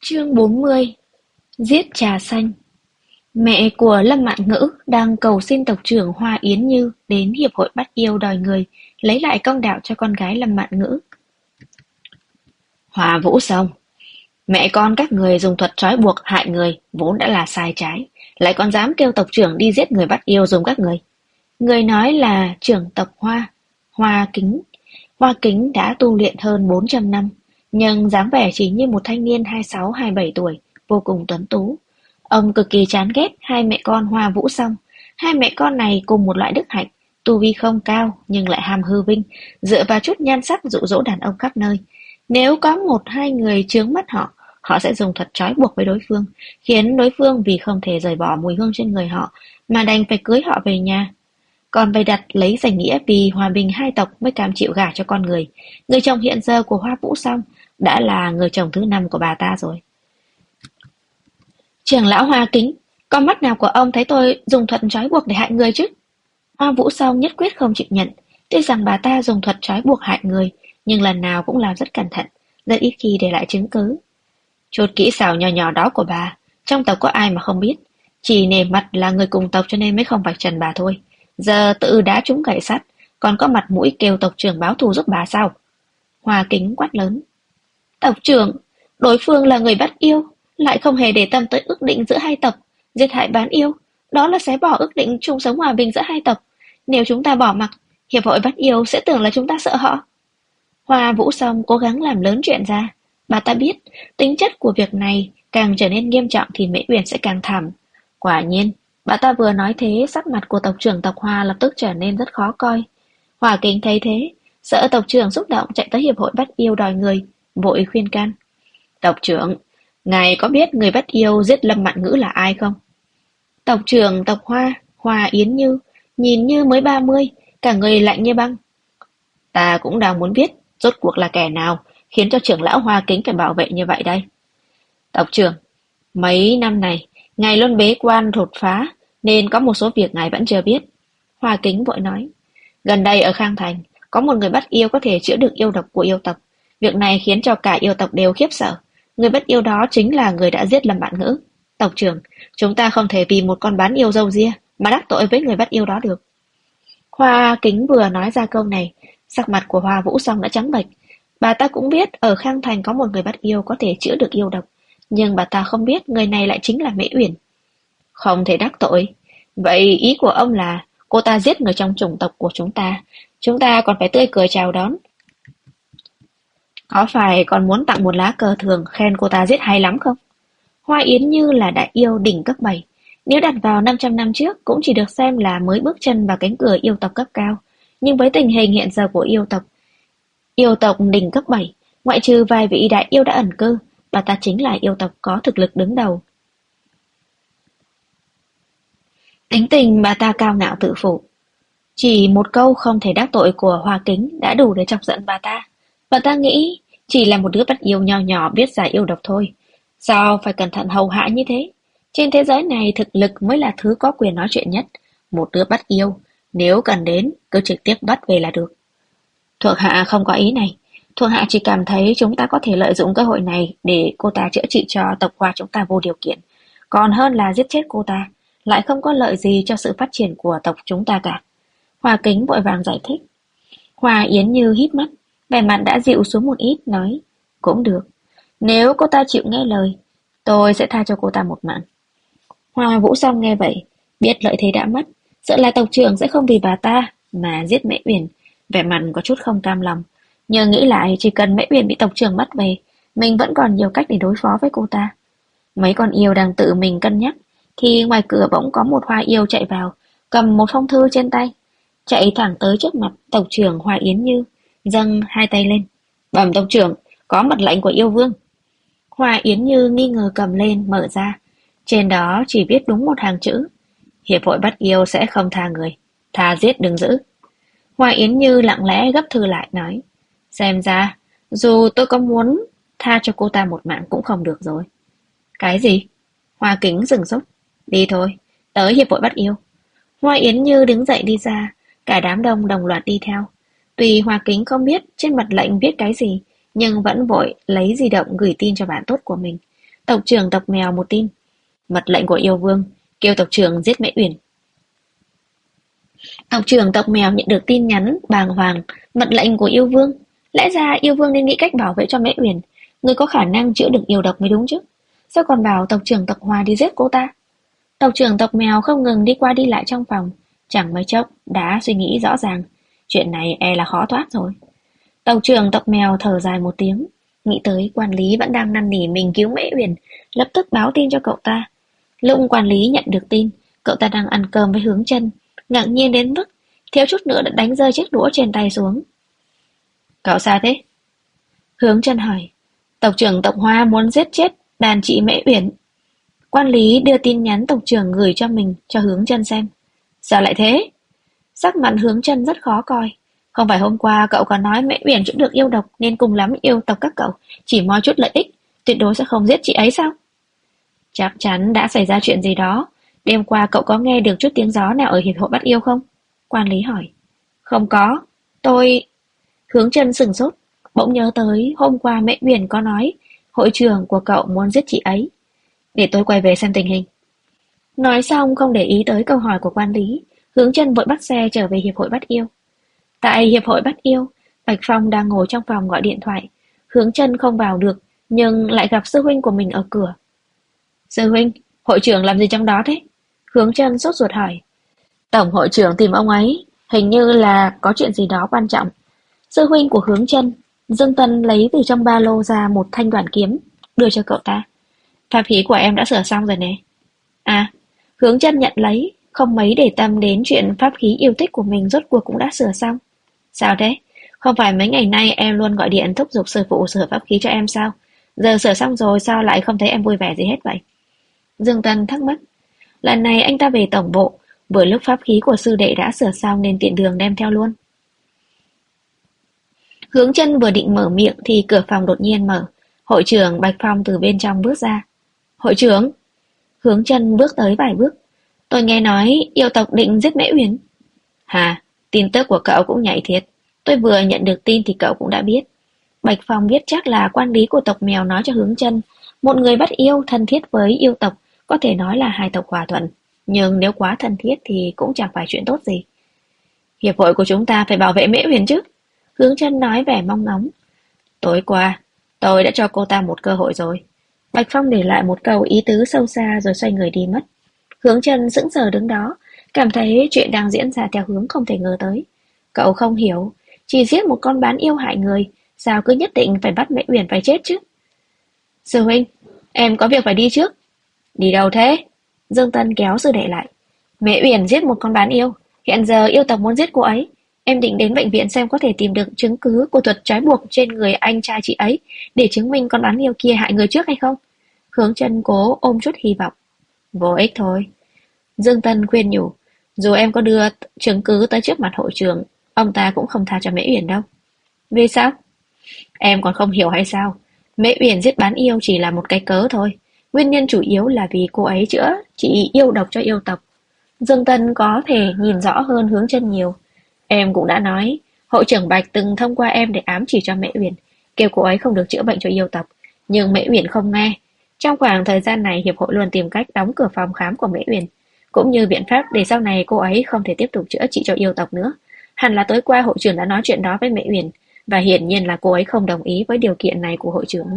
Chương 40. Giết trà xanh. Mẹ của Lâm Mạn Ngữ đang cầu xin tộc trưởng Hoa Yến Như đến hiệp hội bắt yêu đòi người, lấy lại công đạo cho con gái Lâm Mạn Ngữ. Hoa Vũ Song, mẹ con các người dùng thuật trói buộc hại người vốn đã là sai trái, lại còn dám kêu tộc trưởng đi giết người bắt yêu dùng các người. Người nói là trưởng tộc Hoa, Hoa Kính. Hoa Kính đã tu luyện hơn 400 năm, nhưng dáng vẻ chỉ như một thanh niên 26-27 tuổi, vô cùng tuấn tú. Ông cực kỳ chán ghét hai mẹ con Hoa Vũ Song. Hai mẹ con này cùng một loại đức hạnh, tu vi không cao nhưng lại ham hư vinh, dựa vào chút nhan sắc dụ dỗ đàn ông khắp nơi. Nếu có một hai người chướng mắt họ, họ sẽ dùng thuật trói buộc với đối phương, khiến đối phương vì không thể rời bỏ mùi hương trên người họ mà đành phải cưới họ về nhà. Còn bày đặt lấy danh nghĩa vì hòa bình hai tộc mới cam chịu gả cho con người. Người chồng hiện giờ của Hoa Vũ Song đã là người chồng thứ 5 của bà ta rồi. Trưởng lão Hoa Kính, con mắt nào của ông thấy tôi dùng thuật trói buộc để hại người chứ? Hoa Vũ Song nhất quyết không chịu nhận. Tuy rằng bà ta dùng thuật trói buộc hại người, nhưng lần nào cũng làm rất cẩn thận, rất ít khi để lại chứng cứ. Chút kỹ xảo nhỏ nhỏ đó của bà, trong tộc có ai mà không biết. Chỉ nể mặt là người cùng tộc cho nên mới không vạch trần bà thôi. Giờ tự đá trúng gậy sắt, còn có mặt mũi kêu tộc trưởng báo thù giúp bà sao? Hoa Kính quát lớn. Tộc trưởng, đối phương là người bắt yêu, lại không hề để tâm tới ước định giữa hai tộc, giết hại bán yêu, đó là xé bỏ ước định chung sống hòa bình giữa hai tộc. Nếu chúng ta bỏ mặc, hiệp hội bắt yêu sẽ tưởng là chúng ta sợ họ. Hoa Vũ Song cố gắng làm lớn chuyện ra. Bà ta biết, tính chất của việc này càng trở nên nghiêm trọng thì Mễ Uyển sẽ càng thảm. Quả nhiên, bà ta vừa nói thế, sắc mặt của tộc trưởng tộc Hoa lập tức trở nên rất khó coi. Hoa Kính thấy thế, sợ tộc trưởng xúc động chạy tới hiệp hội bắt yêu đòi người, vội khuyên can. Tộc trưởng, ngài có biết người bắt yêu giết Lâm Mạn Ngữ là ai không? Tộc trưởng tộc Hoa, Hoa Yến Như, nhìn như mới 30, cả người lạnh như băng. Ta cũng đang muốn biết, rốt cuộc là kẻ nào khiến cho trưởng lão Hoa Kính phải bảo vệ như vậy đây. Tộc trưởng, mấy năm này, ngài luôn bế quan đột phá, nên có một số việc ngài vẫn chưa biết. Hoa Kính vội nói, gần đây ở Khang Thành, có một người bắt yêu có thể chữa được yêu độc của yêu tộc. Việc này khiến cho cả yêu tộc đều khiếp sợ. Người bắt yêu đó chính là người đã giết Lâm Mạn Ngữ. Tộc trưởng, chúng ta không thể vì một con bán yêu râu ria mà đắc tội với người bắt yêu đó được. Hoa Kính vừa nói ra câu này, sắc mặt của Hoa Vũ Song đã trắng bệch. Bà ta cũng biết ở Khang Thành có một người bắt yêu có thể chữa được yêu độc, nhưng bà ta không biết người này lại chính là Mễ Uyển. Không thể đắc tội. Vậy ý của ông là cô ta giết người trong chủng tộc của chúng ta còn phải tươi cười chào đón. Có phải còn muốn tặng một lá cờ thường khen cô ta giết hay lắm không? Hoa Yến Như là đại yêu đỉnh cấp 7. Nếu đặt vào 500 năm trước cũng chỉ được xem là mới bước chân vào cánh cửa yêu tộc cấp cao. Nhưng với tình hình hiện giờ của yêu tộc đỉnh cấp 7, ngoại trừ vài vị đại yêu đã ẩn cư, bà ta chính là yêu tộc có thực lực đứng đầu. Tính tình bà ta cao ngạo tự phụ. Chỉ một câu không thể đắc tội của Hoa Kính đã đủ để chọc giận bà ta. Bà ta nghĩ chỉ là một đứa bắt yêu nho nhỏ biết giải yêu độc thôi. Sao phải cẩn thận hầu hạ như thế? Trên thế giới này thực lực mới là thứ có quyền nói chuyện nhất. Một đứa bắt yêu, nếu cần đến, cứ trực tiếp bắt về là được. Thuộc hạ không có ý này. Thuộc hạ chỉ cảm thấy chúng ta có thể lợi dụng cơ hội này để cô ta chữa trị cho tộc Hoa chúng ta vô điều kiện. Còn hơn là giết chết cô ta, lại không có lợi gì cho sự phát triển của tộc chúng ta cả. Hoa Kính vội vàng giải thích. Hoa Yến Như híp mắt, vẻ mặt đã dịu xuống một ít, nói, cũng được. Nếu cô ta chịu nghe lời, tôi sẽ tha cho cô ta một mạng. Hoa Vũ Song nghe vậy, biết lợi thế đã mất, sợ là tộc trưởng sẽ không vì bà ta mà giết Mễ Uyển, vẻ mặt có chút không cam lòng. Nhưng nghĩ lại chỉ cần Mễ Uyển bị tộc trưởng bắt về, mình vẫn còn nhiều cách để đối phó với cô ta. Mấy con yêu đang tự mình cân nhắc, thì ngoài cửa bỗng có một hoa yêu chạy vào, cầm một phong thư trên tay, chạy thẳng tới trước mặt tộc trưởng Hoa Yến Như, dâng hai tay lên. Bẩm tộc trưởng, có mật lệnh của yêu vương. Hoa Yến Như nghi ngờ cầm lên, mở ra. Trên đó chỉ viết đúng một hàng chữ. Hiệp hội bắt yêu sẽ không tha người. Tha giết đừng giữ. Hoa Yến Như lặng lẽ gấp thư lại, nói. Xem ra, dù tôi có muốn tha cho cô ta một mạng cũng không được rồi. Cái gì? Hoa Kính dừng sốt. Đi thôi, tới hiệp hội bắt yêu. Hoa Yến Như đứng dậy đi ra, cả đám đông đồng loạt đi theo. Tuy Hoa Kính không biết trên mật lệnh viết cái gì, nhưng vẫn vội lấy di động gửi tin cho bạn tốt của mình. Tộc trưởng tộc mèo một tin. Mật lệnh của yêu vương, kêu tộc trưởng giết Mễ Uyển. Tộc trưởng tộc mèo nhận được tin nhắn bàng hoàng, mật lệnh của yêu vương. Lẽ ra yêu vương nên nghĩ cách bảo vệ cho Mễ Uyển, người có khả năng chữa được yêu độc mới đúng chứ. Sao còn bảo tộc trưởng tộc Hoa đi giết cô ta? Tộc trưởng tộc mèo không ngừng đi qua đi lại trong phòng, chẳng mấy chốc đã suy nghĩ rõ ràng. Chuyện này e là khó thoát rồi. Tộc trưởng tộc mèo thở dài một tiếng, nghĩ tới quản lý vẫn đang năn nỉ mình cứu Mễ Uyển, lập tức báo tin cho cậu ta. Lúc quản lý nhận được tin, cậu ta đang ăn cơm với Hướng Chân, ngạc nhiên đến mức thiếu chút nữa đã đánh rơi chiếc đũa trên tay xuống. Cậu sao thế? Hướng Chân hỏi. Tộc trưởng tộc Hoa muốn giết chết đàn chị Mễ Uyển. Quản lý đưa tin nhắn tộc trưởng gửi cho mình cho Hướng Chân xem. Sao lại thế? Sắc mặt Hướng Chân rất khó coi. Không phải hôm qua cậu còn nói Mễ Uyển chữa được yêu độc nên cùng lắm yêu tộc các cậu chỉ moi chút lợi ích, tuyệt đối sẽ không giết chị ấy sao? Chắc chắn đã xảy ra chuyện gì đó. Đêm qua cậu có nghe được chút tiếng gió nào ở hiệp hội bắt yêu không? Quản lý hỏi. Không có. Tôi... Hướng Chân sửng sốt, bỗng nhớ tới hôm qua Mễ Uyển có nói hội trưởng của cậu muốn giết chị ấy. Để tôi quay về xem tình hình. Nói xong không để ý tới câu hỏi của quản lý, Hướng Chân vội bắt xe trở về hiệp hội bắt yêu. Tại hiệp hội bắt yêu, Bạch Phong đang ngồi trong phòng gọi điện thoại. Hướng Chân không vào được, nhưng lại gặp sư huynh của mình ở cửa. Sư huynh, hội trưởng làm gì trong đó thế? Hướng Chân sốt ruột hỏi. Tổng hội trưởng tìm ông ấy, hình như là có chuyện gì đó quan trọng. Sư huynh của Hướng Chân, Dương Tân lấy từ trong ba lô ra một thanh đoàn kiếm, đưa cho cậu ta. Pháp khí của em đã sửa xong rồi nè. À, Hướng Chân nhận lấy, không mấy để tâm đến chuyện pháp khí yêu thích của mình rốt cuộc cũng đã sửa xong. Sao thế? Không phải mấy ngày nay em luôn gọi điện thúc giục sư phụ sửa pháp khí cho em sao? Giờ sửa xong rồi sao lại không thấy em vui vẻ gì hết vậy? Dương Tân thắc mắc. Lần này anh ta về tổng bộ, vừa lúc pháp khí của sư đệ đã sửa xong nên tiện đường đem theo luôn. Hướng Chân vừa định mở miệng thì cửa phòng đột nhiên mở. Hội trưởng Bạch Phong từ bên trong bước ra. Hội trưởng! Hướng Chân bước tới vài bước. Tôi nghe nói yêu tộc định giết Mễ Uyển. Hà, tin tức của cậu cũng nhạy thiệt. Tôi vừa nhận được tin thì cậu cũng đã biết. Bạch Phong biết chắc là quan lý của tộc mèo nói cho Hướng Chân. Một người bắt yêu thân thiết với yêu tộc, có thể nói là hai tộc hòa thuận. Nhưng nếu quá thân thiết thì cũng chẳng phải chuyện tốt gì. Hiệp hội của chúng ta phải bảo vệ Mễ Uyển chứ. Hướng Chân nói vẻ mong ngóng. Tối qua, tôi đã cho cô ta một cơ hội rồi. Bạch Phong để lại một câu ý tứ sâu xa rồi xoay người đi mất. Hướng Chân sững sờ đứng đó, cảm thấy chuyện đang diễn ra theo hướng không thể ngờ tới. Cậu không hiểu, chỉ giết một con bán yêu hại người, sao cứ nhất định phải bắt Mễ Uyển phải chết chứ? Sư huynh, em có việc phải đi trước. Đi đâu thế? Dương Tân kéo sư đệ lại. Mễ Uyển giết một con bán yêu, hiện giờ yêu tộc muốn giết cô ấy. Em định đến bệnh viện xem có thể tìm được chứng cứ của thuật trói buộc trên người anh trai chị ấy để chứng minh con bán yêu kia hại người trước hay không? Hướng Chân cố ôm chút hy vọng. Vô ích thôi. Dương Tân khuyên nhủ, dù em có đưa chứng cứ tới trước mặt hội trưởng, ông ta cũng không tha cho Mễ Uyển đâu. Vì sao? Em còn không hiểu hay sao? Mễ Uyển giết bán yêu chỉ là một cái cớ thôi. Nguyên nhân chủ yếu là vì cô ấy chữa trị yêu độc cho yêu tộc. Dương Tân có thể nhìn rõ hơn Hướng Chân nhiều. Em cũng đã nói, hội trưởng Bạch từng thông qua em để ám chỉ cho Mễ Uyển, kêu cô ấy không được chữa bệnh cho yêu tộc. Nhưng Mễ Uyển không nghe. Trong khoảng thời gian này hiệp hội luôn tìm cách đóng cửa phòng khám của Mễ Uyển, cũng như biện pháp để sau này cô ấy không thể tiếp tục chữa trị cho yêu tộc nữa. Hẳn là tối qua hội trưởng đã nói chuyện đó với Mễ Uyển, và hiển nhiên là cô ấy không đồng ý với điều kiện này của hội trưởng.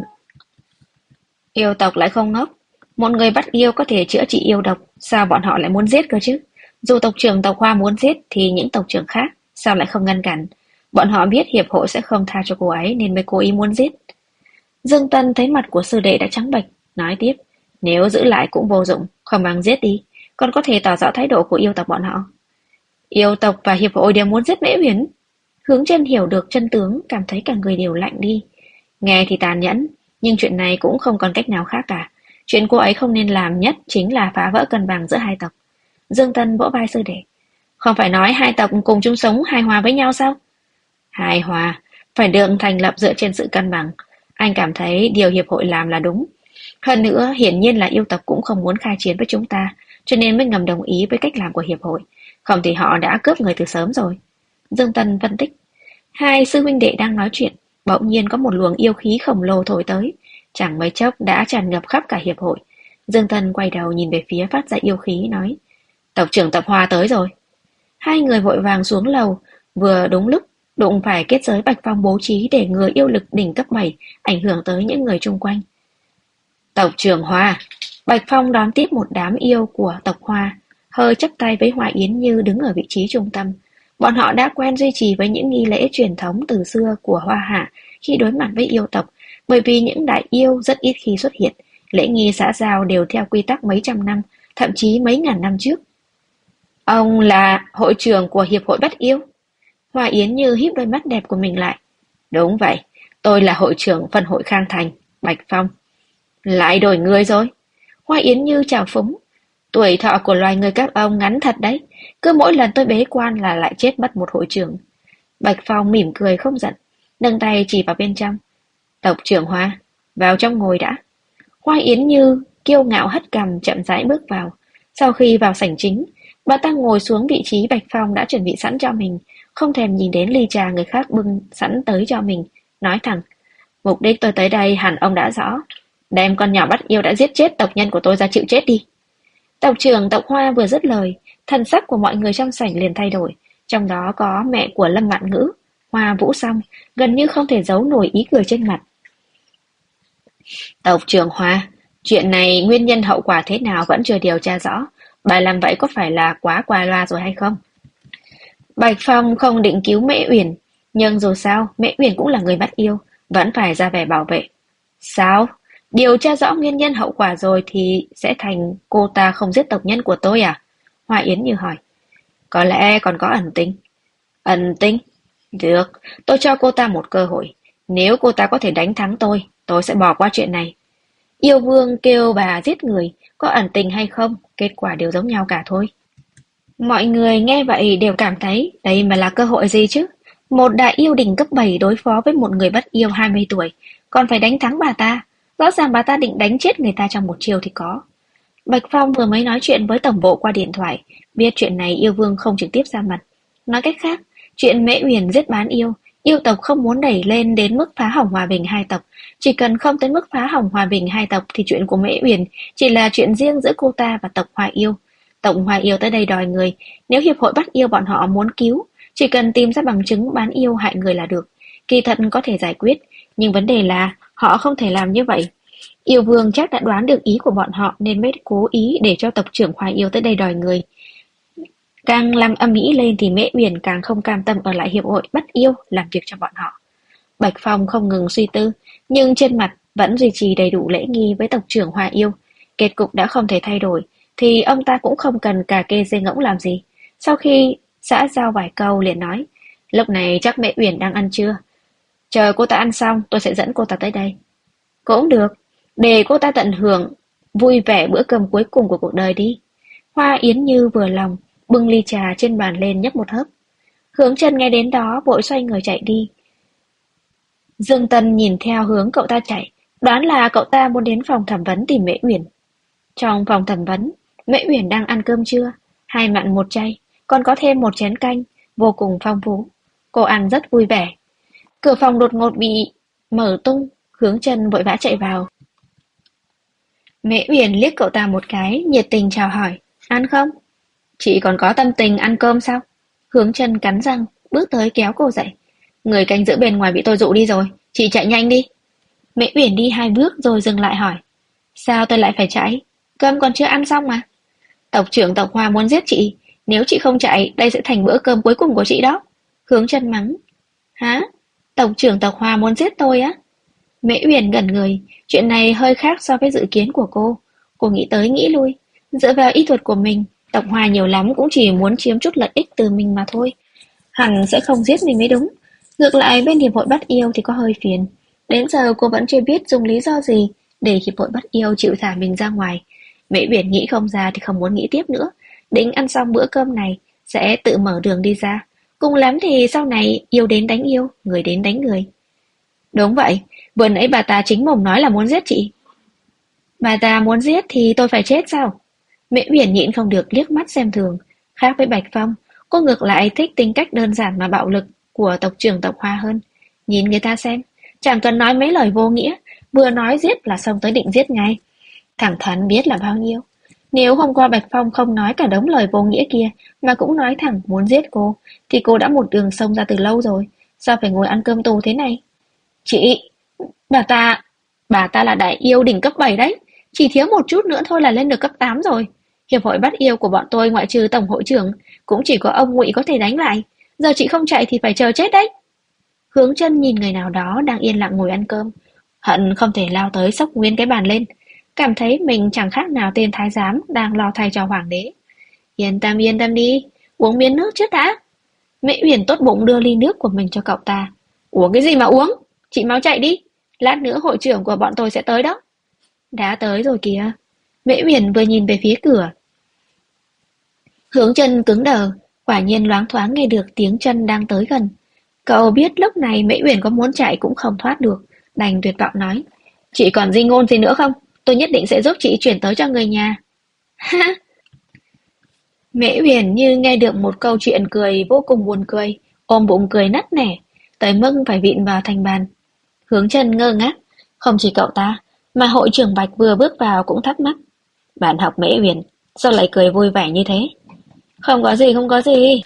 Yêu tộc lại không ngốc. Một người bắt yêu có thể chữa trị yêu độc, sao bọn họ lại muốn giết cơ chứ? Dù tộc trưởng tộc Hoa muốn giết thì những tộc trưởng khác sao lại không ngăn cản? Bọn họ biết hiệp hội sẽ không tha cho cô ấy nên mới cố ý muốn giết. Dương Tân thấy mặt của sư đệ đã trắng bệch, nói tiếp, nếu giữ lại cũng vô dụng, không bằng giết đi, còn có thể tỏ rõ thái độ của yêu tộc bọn họ. Yêu tộc và hiệp hội đều muốn giết Mễ Uyển. Hướng Chân hiểu được chân tướng, cảm thấy cả người đều lạnh đi. Nghe thì tàn nhẫn, nhưng chuyện này cũng không còn cách nào khác cả. Chuyện cô ấy không nên làm nhất chính là phá vỡ cân bằng giữa hai tộc. Dương Tân vỗ vai sư đệ. Không phải nói hai tộc cùng chung sống hài hòa với nhau sao? Hài hòa, phải được thành lập dựa trên sự cân bằng. Anh cảm thấy điều hiệp hội làm là đúng. Hơn nữa, hiển nhiên là yêu tộc cũng không muốn khai chiến với chúng ta, cho nên mới ngầm đồng ý với cách làm của hiệp hội. Không thì họ đã cướp người từ sớm rồi. Dương Tân phân tích. Hai sư huynh đệ đang nói chuyện, bỗng nhiên có một luồng yêu khí khổng lồ thổi tới. chẳng mấy chốc đã tràn ngập khắp cả hiệp hội. Dương Tân quay đầu nhìn về phía phát ra yêu khí nói, tộc trưởng tộc Hoa tới rồi. Hai người vội vàng xuống lầu, vừa đúng lúc đụng phải kết giới Bạch Phong bố trí để ngừa yêu lực đỉnh cấp 7 ảnh hưởng tới những người chung quanh. Tộc trưởng Hoa. Bạch Phong đón tiếp một đám yêu của tộc Hoa, hơi chắp tay với Hoa Yến Như đứng ở vị trí trung tâm. Bọn họ đã quen duy trì với những nghi lễ truyền thống từ xưa của Hoa Hạ khi đối mặt với yêu tộc, bởi vì những đại yêu rất ít khi xuất hiện, lễ nghi xã giao đều theo quy tắc mấy trăm năm, thậm chí mấy ngàn năm trước. Ông là hội trưởng của Hiệp hội Bắt Yêu. Hoa Yến Như híp đôi mắt đẹp của mình lại. Đúng vậy, tôi là hội trưởng phân hội Khang Thành, Bạch Phong. Lại đổi người rồi. Hoa Yến Như chào phúng. Tuổi thọ của loài người các ông ngắn thật đấy. Cứ mỗi lần tôi bế quan là lại chết mất một hội trưởng. Bạch Phong mỉm cười không giận, nâng tay chỉ vào bên trong. Tộc trưởng Hoa, vào trong ngồi đã. Hoa Yến Như kiêu ngạo hất cằm chậm rãi bước vào. Sau khi vào sảnh chính, bà ta ngồi xuống vị trí Bạch Phong đã chuẩn bị sẵn cho mình, không thèm nhìn đến ly trà người khác bưng sẵn tới cho mình, nói thẳng. Mục đích tôi tới đây hẳn ông đã rõ. Đem con nhỏ bắt yêu đã giết chết tộc nhân của tôi ra chịu chết đi. Tộc trưởng tộc Hoa vừa dứt lời, thần sắc của mọi người trong sảnh liền thay đổi, trong đó có mẹ của Lâm Vạn Ngữ, Hoa Vũ Song, gần như không thể giấu nổi ý cười trên mặt. Tộc trưởng Hoa, chuyện này nguyên nhân hậu quả thế nào vẫn chưa điều tra rõ, bà làm vậy có phải là quá qua loa rồi hay không? Bạch Phong không định cứu Mễ Uyển, nhưng dù sao, Mễ Uyển cũng là người bắt yêu, vẫn phải ra vẻ bảo vệ. Sao? Điều tra rõ nguyên nhân hậu quả rồi thì sẽ thành cô ta không giết tộc nhân của tôi à? Hoa Yến Như hỏi. Có lẽ còn có ẩn tính. Ẩn tính? Được, tôi cho cô ta một cơ hội. Nếu cô ta có thể đánh thắng tôi sẽ bỏ qua chuyện này. Yêu vương kêu bà giết người, có ẩn tình hay không, kết quả đều giống nhau cả thôi. Mọi người nghe vậy đều cảm thấy đây mà là cơ hội gì chứ? Một đại yêu đỉnh cấp 7 đối phó với một người bất yêu 20 tuổi, còn phải đánh thắng bà ta. Rõ ràng bà ta định đánh chết người ta trong một chiều thì có. Bạch Phong vừa mới nói chuyện với tổng bộ qua điện thoại, biết chuyện này yêu vương không trực tiếp ra mặt. Nói cách khác, chuyện Mễ Uyển giết bán yêu, yêu tộc không muốn đẩy lên đến mức phá hỏng hòa bình hai tộc. Chỉ cần không tới mức phá hỏng hòa bình hai tộc thì chuyện của Mễ Uyển chỉ là chuyện riêng giữa cô ta và tộc Hoa Yêu. Tộc Hoa Yêu tới đây đòi người, nếu hiệp hội bắt yêu bọn họ muốn cứu, chỉ cần tìm ra bằng chứng bán yêu hại người là được. Kỳ thật có thể giải quyết, nhưng vấn đề là họ không thể làm như vậy. Yêu vương chắc đã đoán được ý của bọn họ nên mới cố ý để cho tộc trưởng Hoa Yêu tới đây đòi người. Càng làm âm ĩ lên thì Mễ Uyển càng không cam tâm ở lại hiệp hội bắt yêu làm việc cho bọn họ. Bạch Phong không ngừng suy tư, nhưng trên mặt vẫn duy trì đầy đủ lễ nghi với tộc trưởng Hoa Yêu. Kết cục đã không thể thay đổi, thì ông ta cũng không cần cà kê dê ngỗng làm gì. Sau khi xã giao vài câu liền nói, lúc này chắc Mễ Uyển đang ăn trưa. Chờ cô ta ăn xong, tôi sẽ dẫn cô ta tới đây. Cũng được, để cô ta tận hưởng vui vẻ bữa cơm cuối cùng của cuộc đời đi. Hoa Yến Như vừa lòng, bưng ly trà trên bàn lên nhấp một hớp. Hướng Chân nghe đến đó vội xoay người chạy đi. Dương Tân nhìn theo hướng cậu ta chạy, đoán là cậu ta muốn đến phòng thẩm vấn tìm Mễ Uyển. Trong phòng thẩm vấn, Mễ Uyển đang ăn cơm trưa, hai mặn một chay, còn có thêm một chén canh, vô cùng phong phú. Cô ăn rất vui vẻ. Cửa phòng đột ngột bị mở tung, Hướng Chân vội vã chạy vào. Mễ Uyển liếc cậu ta một cái, nhiệt tình chào hỏi, ăn không? Chị còn có tâm tình ăn cơm sao? Hướng Chân cắn răng, bước tới kéo cô dậy. Người canh giữ bên ngoài bị tôi dụ đi rồi, chị chạy nhanh đi. Mễ Uyển đi hai bước rồi dừng lại hỏi. Sao tôi lại phải chạy? Cơm còn chưa ăn xong mà. Tộc trưởng tộc Hoa muốn giết chị, nếu chị không chạy, đây sẽ thành bữa cơm cuối cùng của chị đó. Hướng Chân mắng. Hả? Tộc trưởng tộc Hoa muốn giết tôi á? Mễ Uyển ngẩn người, chuyện này hơi khác so với dự kiến của cô. Cô nghĩ tới nghĩ lui, dựa vào ý thuật của mình, tộc Hoa nhiều lắm cũng chỉ muốn chiếm chút lợi ích từ mình mà thôi. Hẳn sẽ không giết mình mới đúng. Ngược lại bên hiệp hội bắt yêu thì có hơi phiền. Đến giờ cô vẫn chưa biết dùng lý do gì để hiệp hội bắt yêu chịu thả mình ra ngoài. Mễ Uyển nghĩ không ra thì không muốn nghĩ tiếp nữa. Định ăn xong bữa cơm này sẽ tự mở đường đi ra. Cùng lắm thì sau này yêu đến đánh yêu, người đến đánh người. Đúng vậy, vừa nãy bà ta chính mồm nói là muốn giết chị. Bà ta muốn giết thì tôi phải chết sao? Mễ Uyển nhịn không được liếc mắt xem thường. Khác với Bạch Phong, cô ngược lại thích tính cách đơn giản mà bạo lực của tộc trưởng tộc Hoa hơn. Nhìn người ta xem, chẳng cần nói mấy lời vô nghĩa, vừa nói giết là xông tới định giết ngay. Thẳng thắn biết là bao nhiêu. Nếu hôm qua Bạch Phong không nói cả đống lời vô nghĩa kia, mà cũng nói thẳng muốn giết cô, thì cô đã một đường xông ra từ lâu rồi. Sao phải ngồi ăn cơm tù thế này? Chị, bà ta, bà ta là đại yêu đỉnh cấp 7 đấy. Chỉ thiếu một chút nữa thôi là lên được cấp 8 rồi. Hiệp hội bắt yêu của bọn tôi ngoại trừ tổng hội trưởng, cũng chỉ có ông Ngụy có thể đánh lại. Giờ chị không chạy thì phải chờ chết đấy. Hướng Chân nhìn người nào đó đang yên lặng ngồi ăn cơm, hận không thể lao tới xốc nguyên cái bàn lên, cảm thấy mình chẳng khác nào tên thái giám đang lo thay cho hoàng đế. Yên tâm đi, uống miếng nước trước đã. Mễ Uyển tốt bụng đưa ly nước của mình cho cậu ta. Uống cái gì mà uống? Chị mau chạy đi, lát nữa hội trưởng của bọn tôi sẽ tới đó. Đã tới rồi kìa. Mễ Uyển vừa nhìn về phía cửa. Hướng Chân cứng đờ, quả nhiên loáng thoáng nghe được tiếng chân đang tới gần. Cậu biết lúc này Mễ Uyển có muốn chạy cũng không thoát được, đành tuyệt vọng nói: "Chị còn di ngôn gì nữa không? Tôi nhất định sẽ giúp chị chuyển tới cho người nhà." Ha! Mễ Uyển như nghe được một câu chuyện cười vô cùng buồn cười, ôm bụng cười nắc nẻ, tới mức phải vịn vào thành bàn. Hướng Chân ngơ ngác, không chỉ cậu ta, mà hội trưởng Bạch vừa bước vào cũng thắc mắc. "Bạn học Mễ Uyển, sao lại cười vui vẻ như thế?" "Không có gì, không có gì."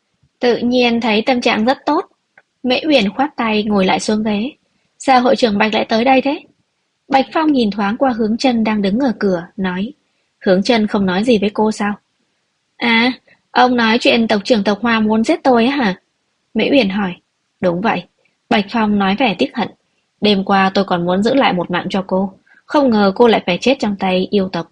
Tự nhiên thấy tâm trạng rất tốt. Mễ Uyển khoát tay ngồi lại xuống ghế. "Sao hội trưởng Bạch lại tới đây thế?" Bạch Phong nhìn thoáng qua Hướng Chân đang đứng ở cửa, nói: "Hướng Chân không nói gì với cô sao?" "À, ông nói chuyện tộc trưởng tộc Hoa muốn giết tôi á hả?" Mễ Uyển hỏi. "Đúng vậy." Bạch Phong nói vẻ tiếc hận. "Đêm qua tôi còn muốn giữ lại một mạng cho cô, không ngờ cô lại phải chết trong tay yêu tộc."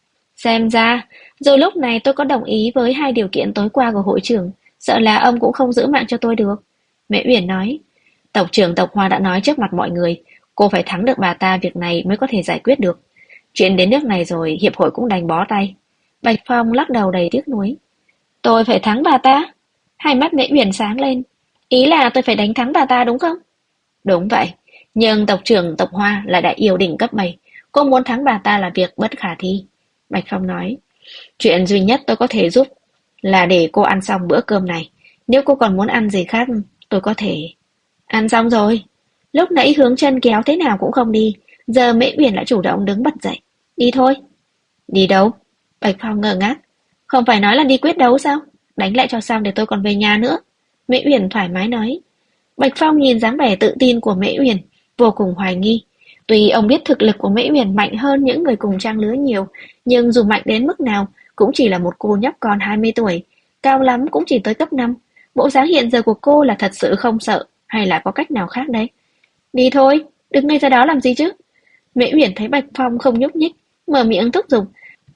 Xem ra, dù lúc này tôi có đồng ý với hai điều kiện tối qua của hội trưởng, sợ là ông cũng không giữ mạng cho tôi được. Mễ Uyển nói, tộc trưởng tộc Hoa đã nói trước mặt mọi người, cô phải thắng được bà ta việc này mới có thể giải quyết được. Chuyện đến nước này rồi, hiệp hội cũng đành bó tay. Bạch Phong lắc đầu đầy tiếc nuối. Tôi phải thắng bà ta? Hai mắt Mễ Uyển sáng lên. Ý là tôi phải đánh thắng bà ta đúng không? Đúng vậy, nhưng tộc trưởng tộc Hoa là đại yêu đỉnh cấp 7, cô muốn thắng bà ta là việc bất khả thi. Bạch Phong nói, chuyện duy nhất tôi có thể giúp là để cô ăn xong bữa cơm này. Nếu cô còn muốn ăn gì khác, tôi có thể... Ăn xong rồi. Lúc nãy Hướng Chân kéo thế nào cũng không đi, giờ Mễ Uyển lại chủ động đứng bật dậy. Đi thôi. Đi đâu? Bạch Phong ngơ ngác. Không phải nói là đi quyết đấu sao? Đánh lại cho xong để tôi còn về nhà nữa. Mễ Uyển thoải mái nói. Bạch Phong nhìn dáng vẻ tự tin của Mễ Uyển, vô cùng hoài nghi. Tuy ông biết thực lực của Mễ Uyển mạnh hơn những người cùng trang lứa nhiều, nhưng dù mạnh đến mức nào, cũng chỉ là một cô nhóc con 20 tuổi, cao lắm cũng chỉ tới cấp 5. Bộ dáng hiện giờ của cô là thật sự không sợ, hay là có cách nào khác đấy? Đi thôi, đứng ngay ra đó làm gì chứ? Mễ Uyển thấy Bạch Phong không nhúc nhích, mở miệng thúc giục.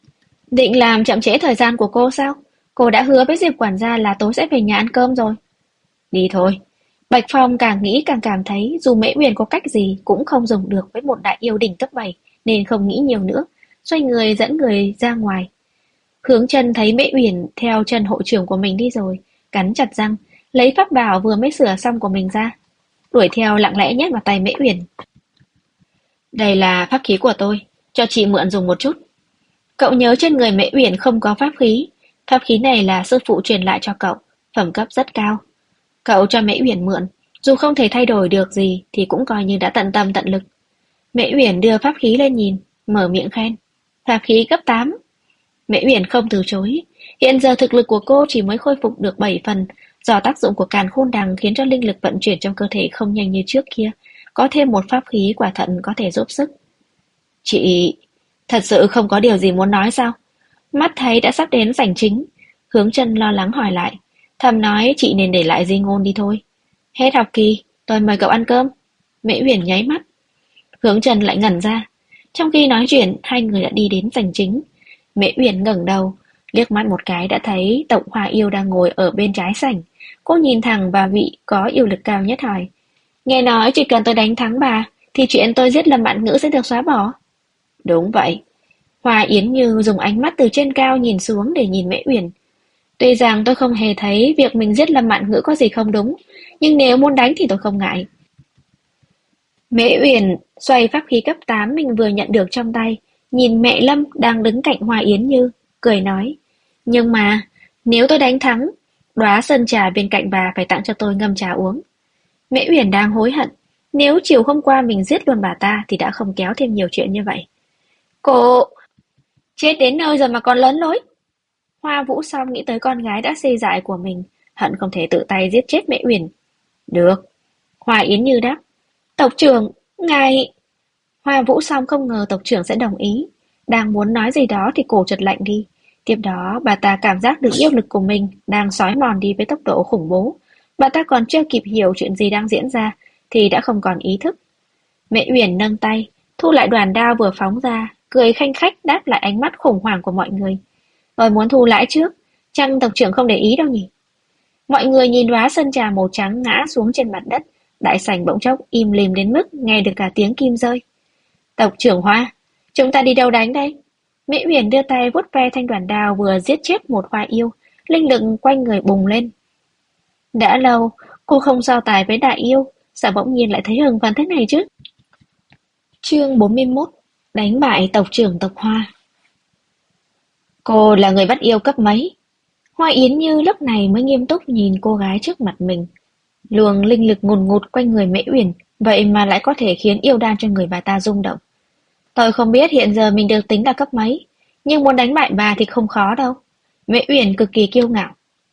Định làm chậm trễ thời gian của cô sao? Cô đã hứa với Diệp quản gia là tối sẽ về nhà ăn cơm rồi. Đi thôi. Bạch Phong càng nghĩ càng cảm thấy dù Mễ Uyển có cách gì cũng không dùng được với một đại yêu đỉnh cấp 7, nên không nghĩ nhiều nữa, xoay người dẫn người ra ngoài. Hướng Chân thấy Mễ Uyển theo chân hội trưởng của mình đi rồi, cắn chặt răng, lấy pháp bảo vừa mới sửa xong của mình ra, đuổi theo lặng lẽ nhét vào tay Mễ Uyển. Đây là pháp khí của tôi, cho chị mượn dùng một chút. Cậu nhớ trên người Mễ Uyển không có pháp khí này là sư phụ truyền lại cho cậu, phẩm cấp rất cao. Cậu cho Mễ Uyển mượn, dù không thể thay đổi được gì thì cũng coi như đã tận tâm tận lực. Mễ Uyển đưa pháp khí lên nhìn, mở miệng khen. Pháp khí cấp 8. Mễ Uyển không từ chối. Hiện giờ thực lực của cô chỉ mới khôi phục được 7 phần, do tác dụng của càn khôn đằng khiến cho linh lực vận chuyển trong cơ thể không nhanh như trước kia. Có thêm một pháp khí quả thận có thể giúp sức. Chị thật sự không có điều gì muốn nói sao? Mắt thấy đã sắp đến rảnh chính, Hướng Chân lo lắng hỏi lại. Thầm nói chị nên để lại di ngôn đi thôi. Hết học kỳ, tôi mời cậu ăn cơm. Mễ Uyển nháy mắt. Hướng Chân lại ngẩn ra. Trong khi nói chuyện, hai người đã đi đến sảnh chính. Mễ Uyển ngẩng đầu, liếc mắt một cái đã thấy Tộc Hoa Yêu đang ngồi ở bên trái sảnh. Cô nhìn thẳng vào vị có yêu lực cao nhất hỏi. Nghe nói chỉ cần tôi đánh thắng bà, thì chuyện tôi giết Lâm Mạn Ngữ sẽ được xóa bỏ. Đúng vậy. Hoa Yến Như dùng ánh mắt từ trên cao nhìn xuống để nhìn Mễ Uyển. Tuy rằng tôi không hề thấy việc mình giết Lâm Mạn Ngữ có gì không đúng, nhưng nếu muốn đánh thì tôi không ngại. Mễ Uyển xoay pháp khí cấp 8 mình vừa nhận được trong tay, nhìn mẹ Lâm đang đứng cạnh Hoa Yến Như, cười nói. Nhưng mà, nếu tôi đánh thắng, đóa sơn trà bên cạnh bà phải tặng cho tôi ngâm trà uống. Mễ Uyển đang hối hận, Nếu chiều hôm qua mình giết luôn bà ta thì đã không kéo thêm nhiều chuyện như vậy. Cô chết đến nơi rồi mà còn lớn lối. Hoa Vũ Song nghĩ tới con gái đã xây dại của mình, hận không thể tự tay giết chết Mễ Uyển. Được. Hoa Yến Như đáp. Tộc trưởng, ngài... Hoa Vũ Song không ngờ tộc trưởng sẽ đồng ý. Đang muốn nói gì đó thì cổ chợt lạnh đi. Tiếp đó bà ta cảm giác được yêu lực của mình đang xói mòn đi với tốc độ khủng bố. Bà ta còn chưa kịp hiểu chuyện gì đang diễn ra thì đã không còn ý thức. Mễ Uyển nâng tay, thu lại đoàn đao vừa phóng ra, cười khanh khách đáp lại ánh mắt khủng hoảng của mọi người. Tôi muốn thu lãi trước, chăng tộc trưởng không để ý đâu nhỉ? Mọi người nhìn đóa sơn trà màu trắng ngã xuống trên mặt đất, đại sảnh bỗng chốc im lìm đến mức nghe được cả tiếng kim rơi. Tộc trưởng Hoa, chúng ta đi đâu đánh đây? Mễ Uyển đưa tay vuốt ve thanh đoàn đao vừa giết chết một hoa yêu, linh lực quanh người bùng lên. Đã lâu, cô không so tài với đại yêu, sao bỗng nhiên lại thấy hưng phấn thế này chứ? Chương 41. Đánh bại tộc trưởng tộc Hoa. Cô là người bắt yêu cấp mấy? Hoa Yến Như lúc này mới nghiêm túc nhìn cô gái trước mặt mình. Luồng linh lực ngùn ngụt quanh người Mễ Uyển, vậy mà lại có thể khiến yêu đan trên người bà ta rung động. Tôi không biết hiện giờ mình được tính là cấp mấy, nhưng muốn đánh bại bà thì không khó đâu. Mễ Uyển cực kỳ kiêu ngạo.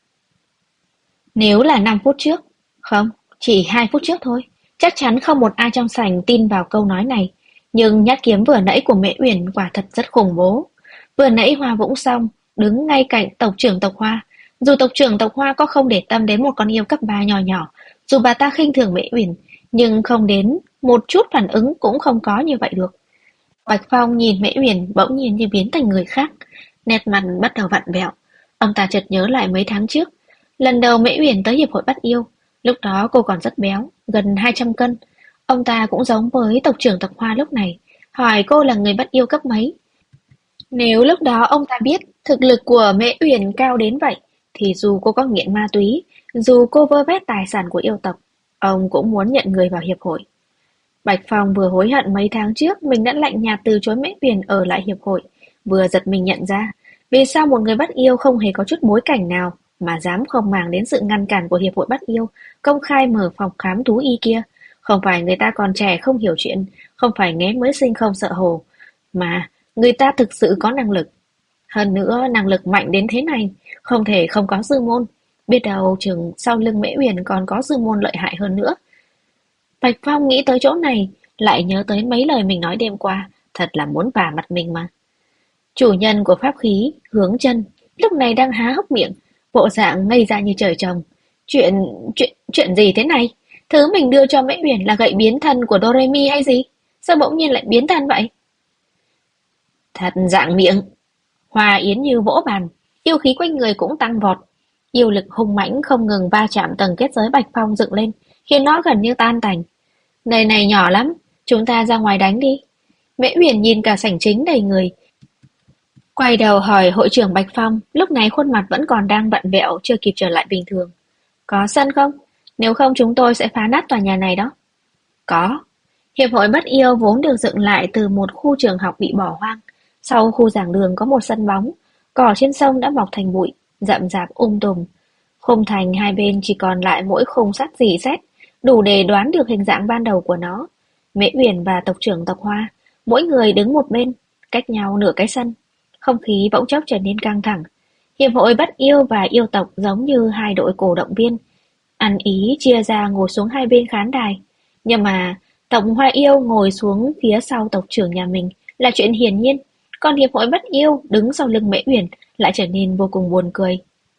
Nếu là 5 phút trước, không, chỉ 2 phút trước thôi, chắc chắn không một ai trong sảnh tin vào câu nói này. Nhưng nhát kiếm vừa nãy của Mễ Uyển quả thật rất khủng bố. Vừa nãy Hoa Vũ Song đứng ngay cạnh tộc trưởng tộc Hoa. Dù tộc trưởng tộc Hoa có không để tâm đến một con yêu cấp 3 nhỏ nhỏ, dù bà ta khinh thường Mễ Uyển, nhưng không đến một chút phản ứng cũng không có như vậy được. Bạch Phong nhìn Mễ Uyển bỗng nhiên như biến thành người khác, nét mặt bắt đầu vặn vẹo. Ông ta chợt nhớ lại mấy tháng trước, lần đầu Mễ Uyển tới hiệp hội bắt yêu, lúc đó cô còn rất béo, gần 200 cân. Ông ta cũng giống với tộc trưởng tộc Hoa lúc này, hỏi cô là người bắt yêu cấp mấy. Nếu lúc đó ông ta biết thực lực của Mễ Uyển cao đến vậy, thì dù cô có nghiện ma túy, dù cô vơ vét tài sản của yêu tộc, ông cũng muốn nhận người vào hiệp hội. Bạch Phong vừa hối hận mấy tháng trước mình đã lạnh nhạt từ chối Mễ Uyển ở lại hiệp hội, vừa giật mình nhận ra vì sao một người bắt yêu không hề có chút bối cảnh nào mà dám không màng đến sự ngăn cản của hiệp hội bắt yêu, công khai mở phòng khám thú y kia. Không phải người ta còn trẻ không hiểu chuyện, không phải nghé mới sinh không sợ hồ, mà người ta thực sự có năng lực. Hơn nữa năng lực mạnh đến thế này, không thể không có sư môn. Biết đâu chừng sau lưng Mễ Uyển còn có sư môn lợi hại hơn nữa. Bạch Phong nghĩ tới chỗ này, lại nhớ tới mấy lời mình nói đêm qua, thật là muốn vả mặt mình mà. Chủ nhân của pháp khí, Hướng Chân, lúc này đang há hốc miệng, bộ dạng ngây ra như trời trồng. Chuyện gì thế này? Thứ mình đưa cho Mễ Uyển là gậy biến thân của Doremi hay gì? Sao bỗng nhiên lại biến thân vậy? Thật dạng miệng. Hoa Yến Như vỗ bàn, yêu khí quanh người cũng tăng vọt. Yêu lực hung mãnh không ngừng va chạm tầng kết giới Bạch Phong dựng lên, khiến nó gần như tan tành. Nơi này nhỏ lắm, chúng ta ra ngoài đánh đi. Mễ Uyển nhìn cả sảnh chính đầy người, quay đầu hỏi hội trưởng Bạch Phong, lúc này khuôn mặt vẫn còn đang vặn vẹo, chưa kịp trở lại bình thường. Có sân không? Nếu không chúng tôi sẽ phá nát tòa nhà này đó. Có. Hiệp hội Bất Yêu vốn được dựng lại từ một khu trường học bị bỏ hoang. Sau khu giảng đường có một sân bóng, cỏ trên sông đã mọc thành bụi, rậm rạp tùm. Khung thành hai bên chỉ còn lại mỗi khung sắt rỉ sét, đủ để đoán được hình dạng ban đầu của nó. Mễ Uyển và tộc trưởng tộc Hoa, mỗi người đứng một bên, cách nhau nửa cái sân. Không khí bỗng chốc trở nên căng thẳng. Hiệp hội Bất Yêu và yêu tộc giống như hai đội cổ động viên, ăn ý chia ra ngồi xuống hai bên khán đài. Nhưng mà tộc Hoa Yêu ngồi xuống phía sau tộc trưởng nhà mình là chuyện hiển nhiên, còn hiệp hội Bất Yêu đứng sau lưng Mễ Uyển lại trở nên vô cùng buồn cười.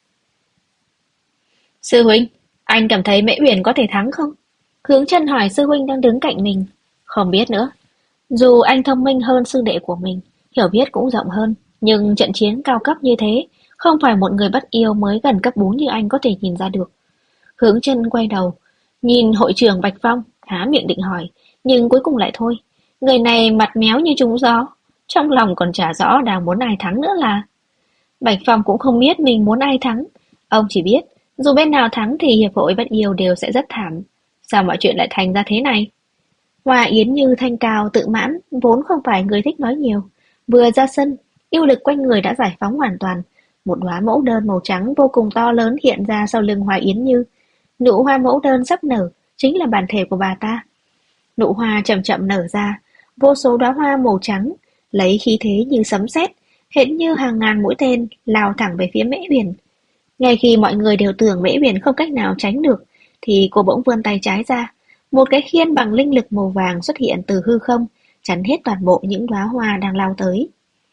Sư huynh, anh cảm thấy Mễ Uyển có thể thắng không? Hướng Chân hỏi sư huynh đang đứng cạnh mình. Không biết nữa. Dù anh thông minh hơn sư đệ của mình, hiểu biết cũng rộng hơn, nhưng trận chiến cao cấp như thế, không phải một người bắt yêu mới gần cấp 4 như anh có thể nhìn ra được. Hướng Chân quay đầu, nhìn hội trưởng Bạch Phong, há miệng định hỏi, nhưng cuối cùng lại thôi. Người này mặt méo như trúng gió, trong lòng còn chả rõ đang muốn ai thắng nữa là. Bạch Phong cũng không biết mình muốn ai thắng, ông chỉ biết dù bên nào thắng thì hiệp hội bắt yêu đều sẽ rất thảm. Sao mọi chuyện lại thành ra thế này? Hoa Yến Như thanh cao tự mãn, vốn không phải người thích nói nhiều. Vừa ra sân, yêu lực quanh người đã giải phóng hoàn toàn. Một đóa mẫu đơn màu trắng vô cùng to lớn hiện ra sau lưng Hoa Yến Như. Nụ hoa mẫu đơn sắp nở, chính là bản thể của bà ta. Nụ hoa chậm chậm nở ra, vô số đóa hoa màu trắng, lấy khí thế như sấm sét, hệt như hàng ngàn mũi tên lao thẳng về phía Mễ Uyển. Ngay khi mọi người đều tưởng Mễ Uyển không cách nào tránh được, thì cô bỗng vươn tay trái ra, một cái khiên bằng linh lực màu vàng xuất hiện từ hư không, chắn hết toàn bộ những đóa hoa đang lao tới.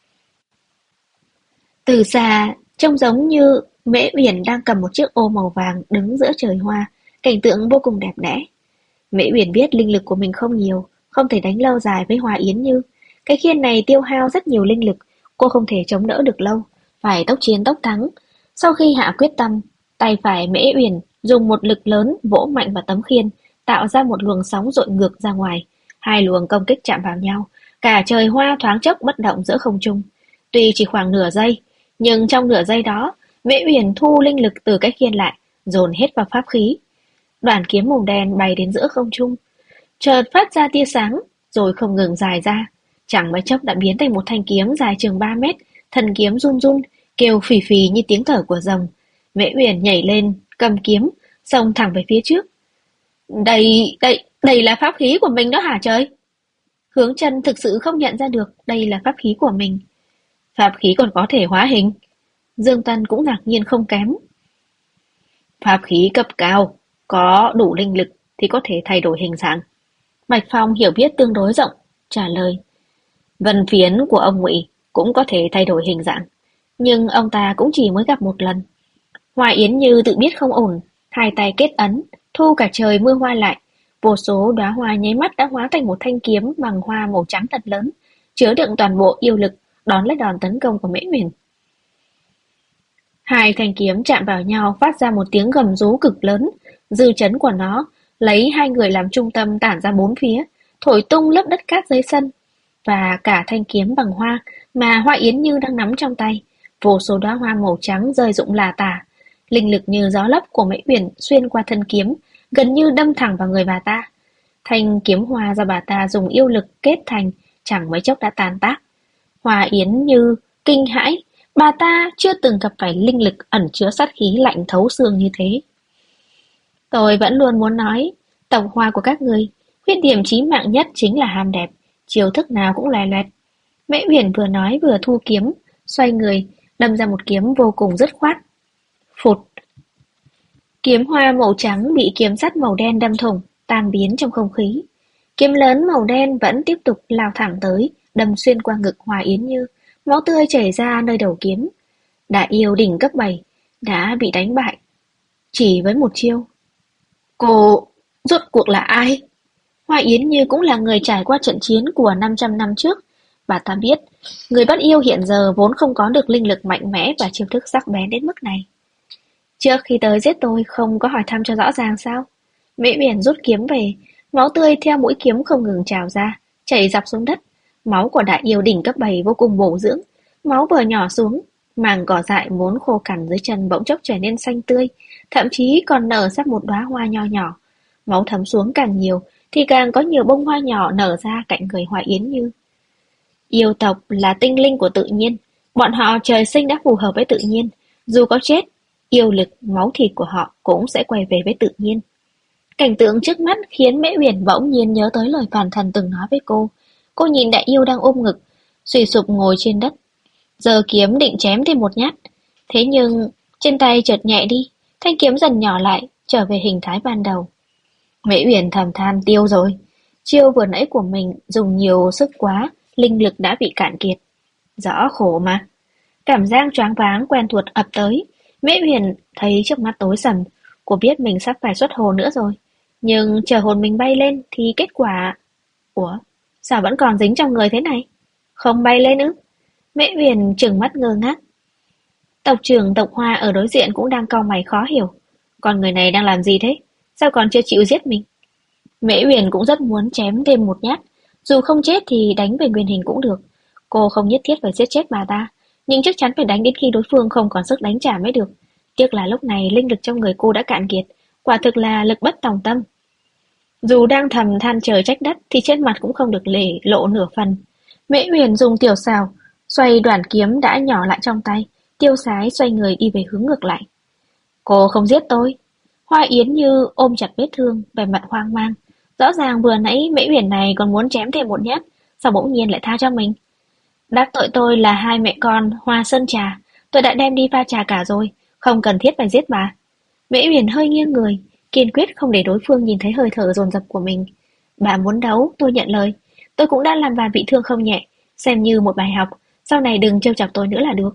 Từ xa, trông giống như Mễ Uyển đang cầm một chiếc ô màu vàng đứng giữa trời hoa, cảnh tượng vô cùng đẹp đẽ. Mễ Uyển biết linh lực của mình không nhiều, không thể đánh lâu dài với Hoa Yến Như. Cái khiên này tiêu hao rất nhiều linh lực, cô không thể chống đỡ được lâu, phải tốc chiến tốc thắng. Sau khi hạ quyết tâm, tay phải Mễ Uyển dùng một lực lớn vỗ mạnh vào tấm khiên, tạo ra một luồng sóng dội ngược ra ngoài. Hai luồng công kích chạm vào nhau, cả trời hoa thoáng chốc bất động giữa không trung. Tuy chỉ khoảng nửa giây, nhưng trong nửa giây đó, Mễ Uyển thu linh lực từ cái khiên lại, dồn hết vào pháp khí. Đoàn kiếm màu đen bay đến giữa không trung, chợt phát ra tia sáng, rồi không ngừng dài ra. Chẳng mấy chốc đã biến thành một thanh kiếm dài chừng 3 mét, thân kiếm run run, kêu phì phì như tiếng thở của rồng. Mễ Uyển nhảy lên, cầm kiếm, xông thẳng về phía trước. Đây là pháp khí của mình đó hả trời? Hướng Chân thực sự không nhận ra được đây là pháp khí của mình. Pháp khí còn có thể hóa hình. Dương Tân cũng ngạc nhiên không kém. Pháp khí cấp cao, có đủ linh lực thì có thể thay đổi hình dạng. Bạch Phong hiểu biết tương đối rộng, trả lời. Vân phiến của ông Ngụy cũng có thể thay đổi hình dạng, nhưng ông ta cũng chỉ mới gặp một lần. Hoa Yến Như tự biết không ổn, hai tay kết ấn, thu cả trời mưa hoa lại. Vô số đóa hoa nháy mắt đã hóa thành một thanh kiếm bằng hoa màu trắng thật lớn, chứa đựng toàn bộ yêu lực, đón lấy đòn tấn công của Mễ Uyển. Hai thanh kiếm chạm vào nhau phát ra một tiếng gầm rú cực lớn, dư chấn của nó lấy hai người làm trung tâm tản ra bốn phía, thổi tung lớp đất cát dưới sân. Và cả thanh kiếm bằng hoa mà Hoa Yến Như đang nắm trong tay, vô số đóa hoa màu trắng rơi rụng lả tả, linh lực như gió lốc của Mễ Uyển xuyên qua thân kiếm, gần như đâm thẳng vào người bà ta. Thanh kiếm hoa do bà ta dùng yêu lực kết thành chẳng mấy chốc đã tan tác. Hoa Yến Như kinh hãi, bà ta chưa từng gặp phải linh lực ẩn chứa sát khí lạnh thấu xương như thế. Tôi vẫn luôn muốn nói, tộc Hoa của các ngươi, khuyết điểm chí mạng nhất chính là ham đẹp, chiêu thức nào cũng lòe loẹt. Mễ Uyển vừa nói vừa thu kiếm, xoay người, đâm ra một kiếm vô cùng dứt khoát. Phụt! Kiếm hoa màu trắng bị kiếm sắt màu đen đâm thủng, tan biến trong không khí. Kiếm lớn màu đen vẫn tiếp tục lao thẳng tới, đâm xuyên qua ngực Hoa Yến Như, máu tươi chảy ra nơi đầu kiếm. Đại yêu đỉnh cấp 7 đã bị đánh bại, chỉ với một chiêu. Cô rốt cuộc là ai? Hoa Yến Như cũng là người trải qua trận chiến của 500 năm trước. Bà ta biết, người bắt yêu hiện giờ vốn không có được linh lực mạnh mẽ và chiêu thức sắc bén đến mức này. Trước khi tới giết tôi không có hỏi thăm cho rõ ràng sao? Mễ Uyển rút kiếm về, máu tươi theo mũi kiếm không ngừng trào ra, chảy dọc xuống đất. Máu của đại yêu đỉnh cấp 7 vô cùng bổ dưỡng, máu vừa nhỏ xuống, màng cỏ dại vốn khô cằn dưới chân bỗng chốc trở nên xanh tươi, thậm chí còn nở ra một đóa hoa nho nhỏ. Máu thấm xuống càng nhiều, thì càng có nhiều bông hoa nhỏ nở ra cạnh người Hoa Yến Như. Yêu tộc là tinh linh của tự nhiên, bọn họ trời sinh đã phù hợp với tự nhiên, dù có chết, yêu lực, máu thịt của họ cũng sẽ quay về với tự nhiên. Cảnh tượng trước mắt khiến Mễ Uyển bỗng nhiên nhớ tới lời phản thần từng nói với cô. Cô nhìn đại yêu đang ôm ngực, suy sụp ngồi trên đất, giơ kiếm định chém thêm một nhát. Thế nhưng trên tay chợt nhẹ đi, thanh kiếm dần nhỏ lại, trở về hình thái ban đầu. Mễ Uyển thầm than tiêu rồi, chiêu vừa nãy của mình dùng nhiều sức quá, linh lực đã bị cạn kiệt. Rõ khổ mà. Cảm giác choáng váng quen thuộc ập tới, Mễ Uyển thấy trước mắt tối sầm, cô biết mình sắp phải xuất hồn nữa rồi. Nhưng chờ hồn mình bay lên thì kết quả... Ủa, sao vẫn còn dính trong người thế này? Không bay lên ư? Mễ Uyển trừng mắt ngơ ngác. Tộc trưởng tộc Hoa ở đối diện cũng đang cau mày khó hiểu. Còn người này đang làm gì thế? Sao còn chưa chịu giết mình? Mễ Uyển cũng rất muốn chém thêm một nhát. Dù không chết thì đánh về nguyên hình cũng được. Cô không nhất thiết phải giết chết bà ta, nhưng chắc chắn phải đánh đến khi đối phương không còn sức đánh trả mới được. Tiếc là lúc này linh lực trong người cô đã cạn kiệt, quả thực là lực bất tòng tâm. Dù đang thầm than trời trách đất thì trên mặt cũng không được lộ nửa phần. Mễ Uyển dùng tiểu xào xoay đoàn kiếm đã nhỏ lại trong tay, tiêu sái xoay người đi về hướng ngược lại. Cô không giết tôi. Hoa Yến Như ôm chặt vết thương, vẻ mặt hoang mang. Rõ ràng vừa nãy Mễ Uyển này còn muốn chém thêm một nhát, sao bỗng nhiên lại tha cho mình? Đắc tội tôi là hai mẹ con Hoa Sơn Trà, tôi đã đem đi pha trà cả rồi, không cần thiết phải giết bà. Mễ Uyển hơi nghiêng người, kiên quyết không để đối phương nhìn thấy hơi thở dồn dập của mình. Bà muốn đấu, tôi nhận lời. Tôi cũng đã làm bà bị thương không nhẹ, xem như một bài học, sau này đừng trêu chọc tôi nữa là được.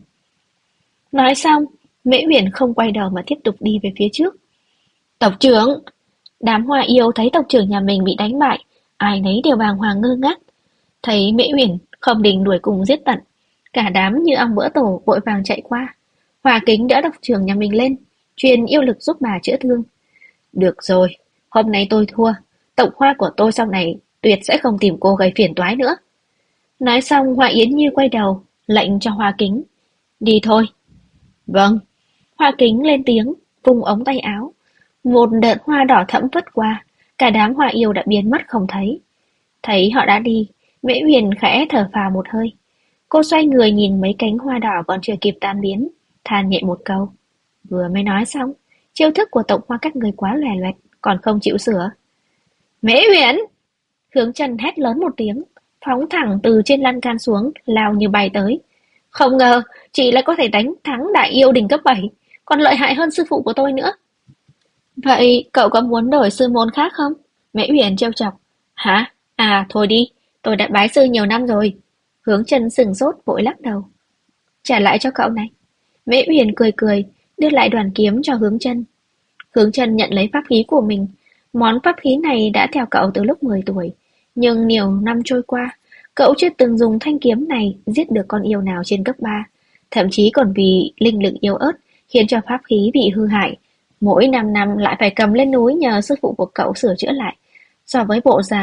Nói xong, Mễ Uyển không quay đầu mà tiếp tục đi về phía trước. Tộc trưởng! Đám Hoa Yêu thấy tộc trưởng nhà mình bị đánh bại, ai nấy đều bàng hoàng ngơ ngác. Thấy Mễ Uyển không định đuổi cùng giết tận, cả đám như ong bỡ tổ vội vàng chạy qua. Hòa Kính đỡ tộc trưởng nhà mình lên, truyền yêu lực giúp bà chữa thương. Được rồi, hôm nay tôi thua, tộc Hoa của tôi sau này tuyệt sẽ không tìm cô gây phiền toái nữa. Nói xong Hoa Yến Như quay đầu, lệnh cho Hoa Kính. Đi thôi. Vâng. Hoa Kính lên tiếng, vung ống tay áo. Một đợt hoa đỏ thẫm phất qua, cả đám hoa yêu đã biến mất không thấy. Thấy họ đã đi, Mễ Huyền khẽ thở phào một hơi. Cô xoay người nhìn mấy cánh hoa đỏ còn chưa kịp tan biến, than nhẹ một câu. Vừa mới nói xong, chiêu thức của tộc hoa các người quá lòe loẹt, còn không chịu sửa. Mễ Huyền! Hướng Trần hét lớn một tiếng, phóng thẳng từ trên lan can xuống, lao như bay tới. Không ngờ, chị lại có thể đánh thắng đại yêu đỉnh cấp 7, còn lợi hại hơn sư phụ của tôi nữa. Vậy cậu có muốn đổi sư môn khác không? Mễ Uyển trêu chọc. Hả? À thôi đi, tôi đã bái sư nhiều năm rồi. Hướng Trần sừng sốt vội lắc đầu. Trả lại cho cậu này. Mễ Uyển cười cười, đưa lại đoàn kiếm cho Hướng Trần. Hướng Trần nhận lấy pháp khí của mình. Món pháp khí này đã theo cậu từ lúc 10 tuổi. Nhưng nhiều năm trôi qua, cậu chưa từng dùng thanh kiếm này giết được con yêu nào trên cấp 3. Thậm chí còn vì linh lực yếu ớt khiến cho pháp khí bị hư hại. Mỗi 5 năm lại phải cầm lên núi nhờ sư phụ của cậu sửa chữa lại. So với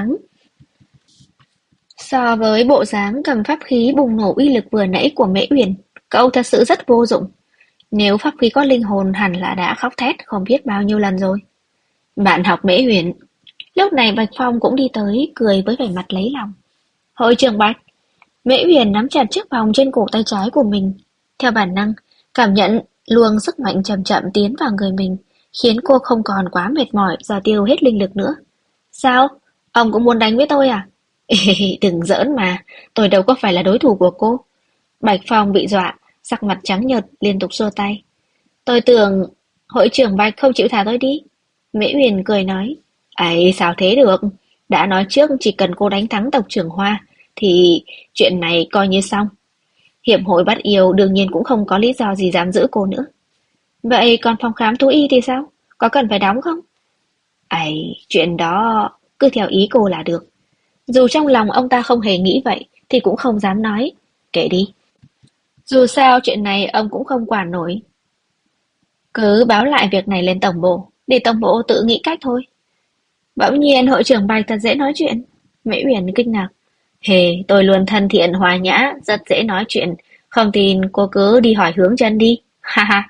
bộ dáng cầm pháp khí bùng nổ uy lực vừa nãy của Mễ Uyển, cậu thật sự rất vô dụng. Nếu pháp khí có linh hồn hẳn là đã khóc thét không biết bao nhiêu lần rồi. Bạn học Mễ Uyển. Lúc này Bạch Phong cũng đi tới, cười với vẻ mặt lấy lòng. Hội trưởng Bạch. Mễ Uyển nắm chặt chiếc vòng trên cổ tay trái của mình. Theo bản năng, cảm nhận luồng sức mạnh chậm chậm tiến vào người mình, khiến cô không còn quá mệt mỏi và tiêu hết linh lực nữa. Sao? Ông cũng muốn đánh với tôi à? Ê, đừng giỡn mà, tôi đâu có phải là đối thủ của cô. Bạch Phong bị dọa, sắc mặt trắng nhợt liên tục xua tay. Tôi tưởng hội trưởng Bạch không chịu thả tôi đi. Mễ Uyển cười nói. Ấy sao thế được? Đã nói trước chỉ cần cô đánh thắng tộc trưởng Hoa thì chuyện này coi như xong. Hiệp hội bắt yêu đương nhiên cũng không có lý do gì dám giữ cô nữa. Vậy còn phòng khám thú y thì sao? Có cần phải đóng không? Ấy, chuyện đó cứ theo ý cô là được. Dù trong lòng ông ta không hề nghĩ vậy thì cũng không dám nói. Kệ đi. Dù sao chuyện này ông cũng không quản nổi. Cứ báo lại việc này lên tổng bộ, để tổng bộ tự nghĩ cách thôi. Bỗng nhiên hội trưởng Bạch thật dễ nói chuyện. Mễ Uyển kinh ngạc. Hề, tôi luôn thân thiện hòa nhã, rất dễ nói chuyện. Không tin cô cứ đi hỏi Hướng Trần đi. Ha ha.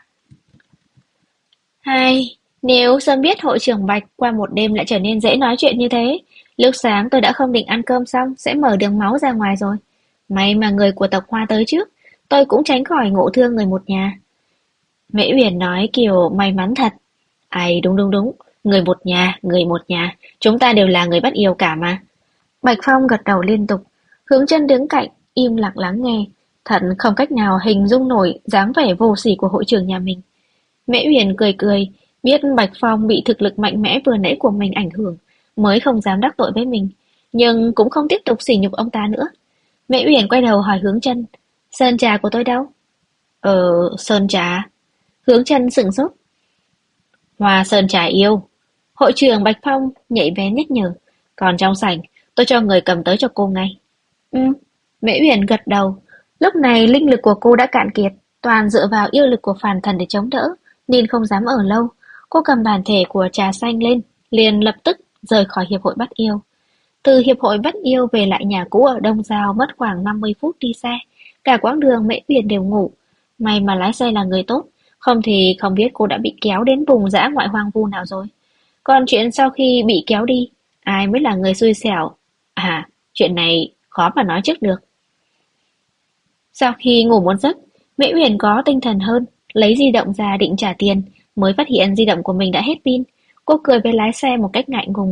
Hay, nếu sớm biết hội trưởng Bạch qua một đêm lại trở nên dễ nói chuyện như thế. Lúc sáng tôi đã không định ăn cơm xong sẽ mở đường máu ra ngoài rồi. May mà người của tộc Hoa tới trước, tôi cũng tránh khỏi ngộ thương người một nhà. Mễ Uyển nói kiểu may mắn thật. Ai đúng đúng đúng, người một nhà, chúng ta đều là người bắt yêu cả mà. Bạch Phong gật đầu liên tục, Hướng Chân đứng cạnh, im lặng lắng nghe, thật không cách nào hình dung nổi dáng vẻ vô sỉ của hội trưởng nhà mình. Mễ Uyển cười cười, biết Bạch Phong bị thực lực mạnh mẽ vừa nãy của mình ảnh hưởng, mới không dám đắc tội với mình, nhưng cũng không tiếp tục sỉ nhục ông ta nữa. Mễ Uyển quay đầu hỏi Hướng Chân, sơn trà của tôi đâu? Sơn trà. Hướng Chân sững sốt. Hoa sơn trà yêu. Hội trưởng Bạch Phong nhạy bén nhắc nhở, còn trong sảnh, tôi cho người cầm tới cho cô ngay. Mễ Uyển gật đầu. Lúc này linh lực của cô đã cạn kiệt, toàn dựa vào yêu lực của phản thần để chống đỡ, nên không dám ở lâu. Cô cầm bản thể của trà xanh lên, liền lập tức rời khỏi hiệp hội bắt yêu. Từ hiệp hội bắt yêu về lại nhà cũ ở Đông Giao mất khoảng 50 phút đi xe. Cả quãng đường Mễ Uyển đều ngủ. May mà lái xe là người tốt, không thì không biết cô đã bị kéo đến vùng dã ngoại hoang vu nào rồi. Còn chuyện sau khi bị kéo đi, ai mới là người xui xẻo? À, chuyện này khó mà nói trước được. Sau khi ngủ một giấc, Mễ Uyển có tinh thần hơn, lấy di động ra định trả tiền, mới phát hiện di động của mình đã hết pin. Cô cười với lái xe một cách ngại ngùng,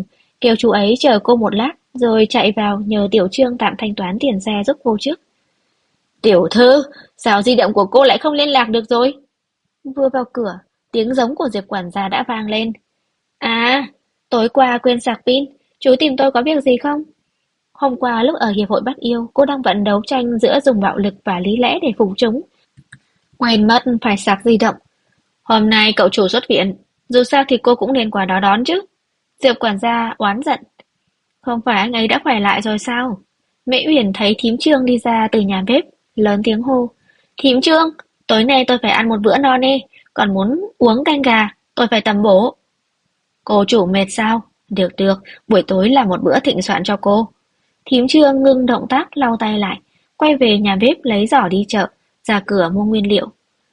kêu chú ấy chờ cô một lát, rồi chạy vào nhờ Tiểu Trương tạm thanh toán tiền xe giúp cô trước. Tiểu thư, sao di động của cô lại không liên lạc được rồi? Vừa vào cửa, tiếng giống của Diệp quản gia đã vang lên. À, tối qua quên sạc pin, chú tìm tôi có việc gì không? Hôm qua lúc ở Hiệp hội Bắt Yêu, cô đang vận đấu tranh giữa dùng bạo lực và lý lẽ để phục chúng. Quên mất phải sạc di động. Hôm nay cậu chủ xuất viện, dù sao thì cô cũng nên qua đó đón chứ. Diệp quản gia oán giận. Không phải anh ấy đã khỏe lại rồi sao? Mễ Uyển thấy thím Trương đi ra từ nhà bếp, lớn tiếng hô. Thím Trương, tối nay tôi phải ăn một bữa no nê, còn muốn uống canh gà, tôi phải tầm bổ. Cô chủ mệt sao? Được được, buổi tối là một bữa thịnh soạn cho cô. Thím Trương ngưng động tác lau tay lại, quay về nhà bếp lấy giỏ đi chợ, ra cửa mua nguyên liệu.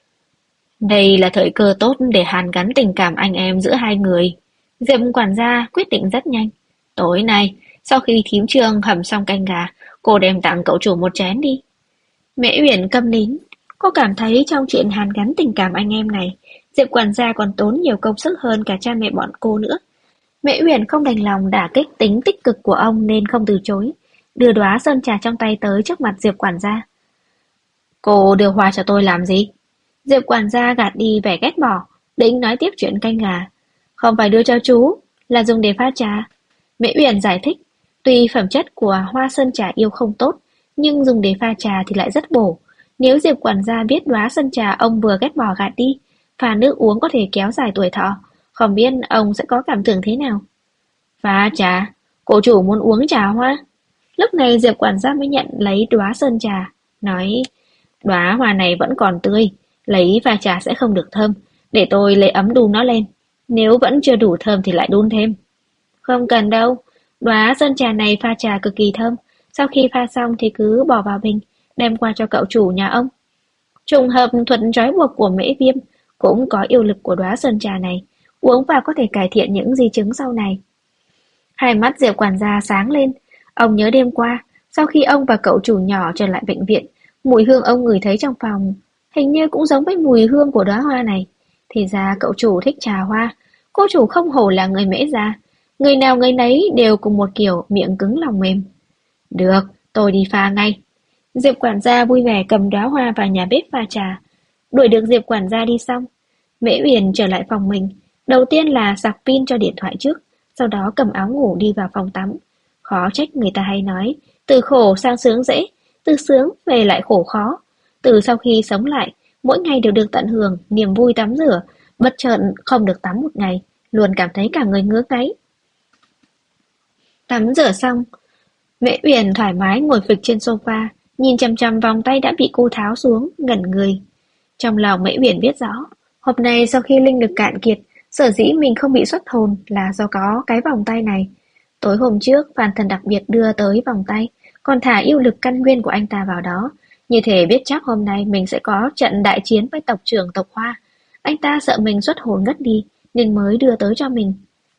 Đây là thời cơ tốt để hàn gắn tình cảm anh em giữa hai người. Diệp quản gia quyết định rất nhanh. Tối nay, sau khi thím Trương hầm xong canh gà, cô đem tặng cậu chủ một chén đi. Mễ Uyển câm nín, cô cảm thấy trong chuyện hàn gắn tình cảm anh em này, Diệp quản gia còn tốn nhiều công sức hơn cả cha mẹ bọn cô nữa. Mễ Uyển không đành lòng đả kích tính tích cực của ông nên không từ chối, đưa đóa sơn trà trong tay tới trước mặt Diệp quản gia. Cô đưa hoa cho tôi làm gì? Diệp quản gia gạt đi vẻ ghét bỏ, định nói tiếp chuyện canh gà. Không phải đưa cho chú, là dùng để pha trà. Mễ Uyển giải thích, tuy phẩm chất của hoa sơn trà yêu không tốt, nhưng dùng để pha trà thì lại rất bổ. Nếu Diệp quản gia biết đóa sơn trà ông vừa ghét bỏ gạt đi, pha nước uống có thể kéo dài tuổi thọ, không biết ông sẽ có cảm tưởng thế nào. Pha trà, cô chủ muốn uống trà hoa. Lúc này Diệp quản gia mới nhận lấy đóa sơn trà, nói, đóa hoa này vẫn còn tươi, lấy pha trà sẽ không được thơm, để tôi lấy ấm đun nó lên. Nếu vẫn chưa đủ thơm thì lại đun thêm. Không cần đâu, đóa sơn trà này pha trà cực kỳ thơm, sau khi pha xong thì cứ bỏ vào bình, đem qua cho cậu chủ nhà ông. Trùng hợp thuật trói buộc của Mễ Viêm cũng có yêu lực của đóa sơn trà này, uống vào có thể cải thiện những di chứng sau này. Hai mắt Diệp quản gia sáng lên, ông nhớ đêm qua, sau khi ông và cậu chủ nhỏ trở lại bệnh viện, mùi hương ông ngửi thấy trong phòng, hình như cũng giống với mùi hương của đóa hoa này. Thì ra cậu chủ thích trà hoa, cô chủ không hổ là người Mễ gia, người nào người nấy đều cùng một kiểu miệng cứng lòng mềm. Được, tôi đi pha ngay. Diệp quản gia vui vẻ cầm đóa hoa vào nhà bếp pha trà. Đuổi được Diệp quản gia đi xong, Mễ Uyển trở lại phòng mình, đầu tiên là sạc pin cho điện thoại trước, sau đó cầm áo ngủ đi vào phòng tắm. Khó trách người ta hay nói, từ khổ sang sướng dễ, từ sướng về lại khổ khó. Từ sau khi sống lại, mỗi ngày đều được tận hưởng niềm vui tắm rửa, bất chợt không được tắm một ngày, luôn cảm thấy cả người ngứa ngáy. Tắm rửa xong, Mễ Uyển thoải mái ngồi phịch trên sofa, nhìn chằm chằm vòng tay đã bị cô tháo xuống, ngẩn người. Trong lòng Mễ Uyển biết rõ, hôm nay sau khi linh lực cạn kiệt, sở dĩ mình không bị xuất hồn là do có cái vòng tay này. Tối hôm trước, Phan Thần đặc biệt đưa tới vòng tay, còn thả yêu lực căn nguyên của anh ta vào đó. Như thể biết chắc hôm nay mình sẽ có trận đại chiến với tộc trưởng tộc Hoa. Anh ta sợ mình xuất hồn ngất đi, nên mới đưa tới cho mình.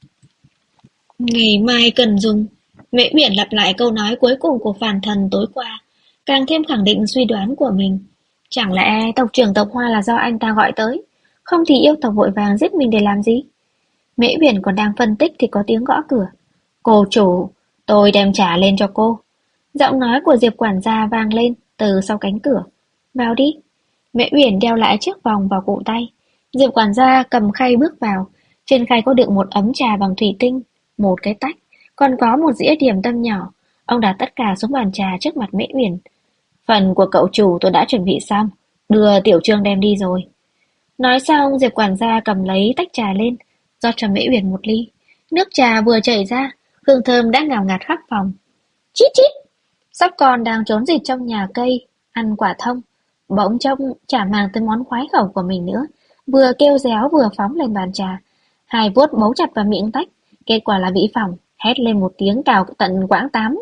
Ngày mai cần dùng. Mễ Uyển lặp lại câu nói cuối cùng của Phan Thần tối qua, càng thêm khẳng định suy đoán của mình. Chẳng lẽ tộc trưởng tộc Hoa là do anh ta gọi tới? Không thì yêu tộc vội vàng giết mình để làm gì? Mễ Uyển còn đang phân tích thì có tiếng gõ cửa. Cô chủ, tôi đem trà lên cho cô. Giọng nói của Diệp quản gia vang lên từ sau cánh cửa. Vào đi. Mễ Uyển đeo lại chiếc vòng vào cổ tay. Diệp quản gia cầm khay bước vào. Trên khay có đựng một ấm trà bằng thủy tinh, một cái tách, còn có một dĩa điểm tâm nhỏ. Ông đặt tất cả xuống bàn trà trước mặt Mễ Uyển. Phần của cậu chủ tôi đã chuẩn bị xong, đưa Tiểu Trương đem đi rồi. Nói xong, Diệp quản gia cầm lấy tách trà lên, rót cho Mễ Uyển một ly. Nước trà vừa chảy ra, hương thơm đã ngào ngạt khắp phòng. Chít chít! Sóc con đang trốn dịch trong nhà cây, ăn quả thông. Bỗng trông chả màng tới món khoái khẩu của mình nữa, vừa kêu réo vừa phóng lên bàn trà. Hai vuốt bấu chặt vào miệng tách, kết quả là Vĩ Phòng hét lên một tiếng cào tận quãng tám.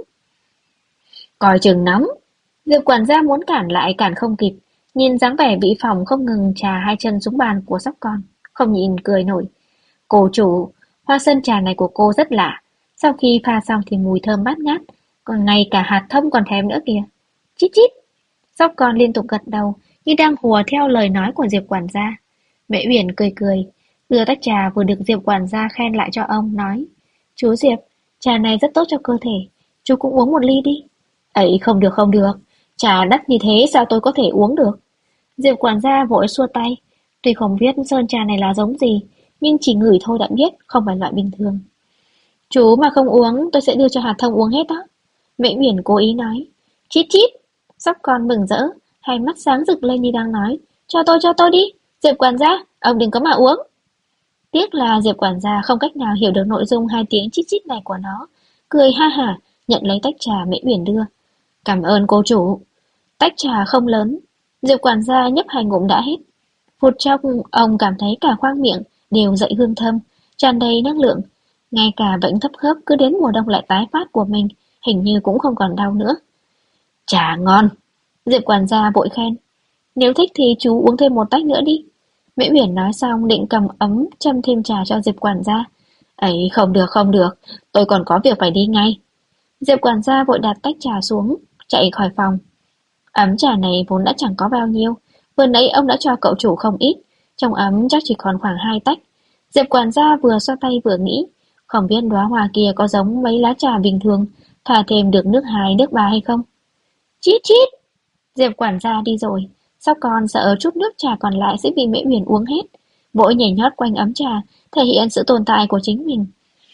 Coi chừng nóng! Diệp quản gia muốn cản lại cản không kịp, nhìn dáng vẻ Vĩ Phòng không ngừng trà hai chân xuống bàn của sóc con, không nhìn cười nổi. Cô chủ, hoa sơn trà này của cô rất lạ, sau khi pha xong thì mùi thơm bát ngát, còn ngay cả hạt thông còn thèm nữa kìa. Chít chít! Sóc con liên tục gật đầu, như đang hùa theo lời nói của Diệp quản gia. Mễ Uyển cười cười, đưa tách trà vừa được Diệp quản gia khen lại cho ông, nói: Chú Diệp, Trà này rất tốt cho cơ thể, chú cũng uống một ly đi. Ấy không được không được, trà đắt như thế sao tôi có thể uống được? Diệp quản gia vội xua tay, tuy không biết sơn trà này là giống gì, nhưng chỉ ngửi thôi đã biết không phải loại bình thường. Chú mà không uống tôi sẽ đưa cho Hà Thông uống hết đó. Mễ Uyển cố ý nói. Chít chít, sóc con mừng rỡ, hai mắt sáng rực lên như đang nói. Cho tôi đi, Diệp quản gia, ông đừng có mà uống. Tiếc là Diệp quản gia không cách nào hiểu được nội dung hai tiếng chít chít này của nó. Cười ha hả, nhận lấy tách trà Mễ Uyển đưa. Cảm ơn cô chủ. Tách trà không lớn, Diệp quản gia nhấp hai ngụm đã hết. Phút chốc ông cảm thấy cả khoang miệng đều dậy hương thơm, tràn đầy năng lượng. Ngay cả bệnh thấp khớp cứ đến mùa đông lại tái phát của mình, hình như cũng không còn đau nữa. Trà ngon, Diệp quản gia vội khen. Nếu thích thì chú uống thêm một tách nữa đi. Mễ Uyển nói xong định cầm ấm châm thêm trà cho Diệp quản gia. Ấy không được, tôi còn có việc phải đi ngay. Diệp quản gia vội đặt tách trà xuống, chạy khỏi phòng. Ấm trà này vốn đã chẳng có bao nhiêu, vừa nãy ông đã cho cậu chủ không ít, trong ấm chắc chỉ còn khoảng 2 tách. Diệp quản gia vừa xoa tay vừa nghĩ, không biết đóa hoa kia có giống mấy lá trà bình thường, thả thêm được nước 2, nước 3 hay không. Chít chít, Diệp quản gia đi rồi, sao con sợ chút nước trà còn lại sẽ bị Mễ Uyển uống hết, vội nhảy nhót quanh ấm trà, thể hiện sự tồn tại của chính mình.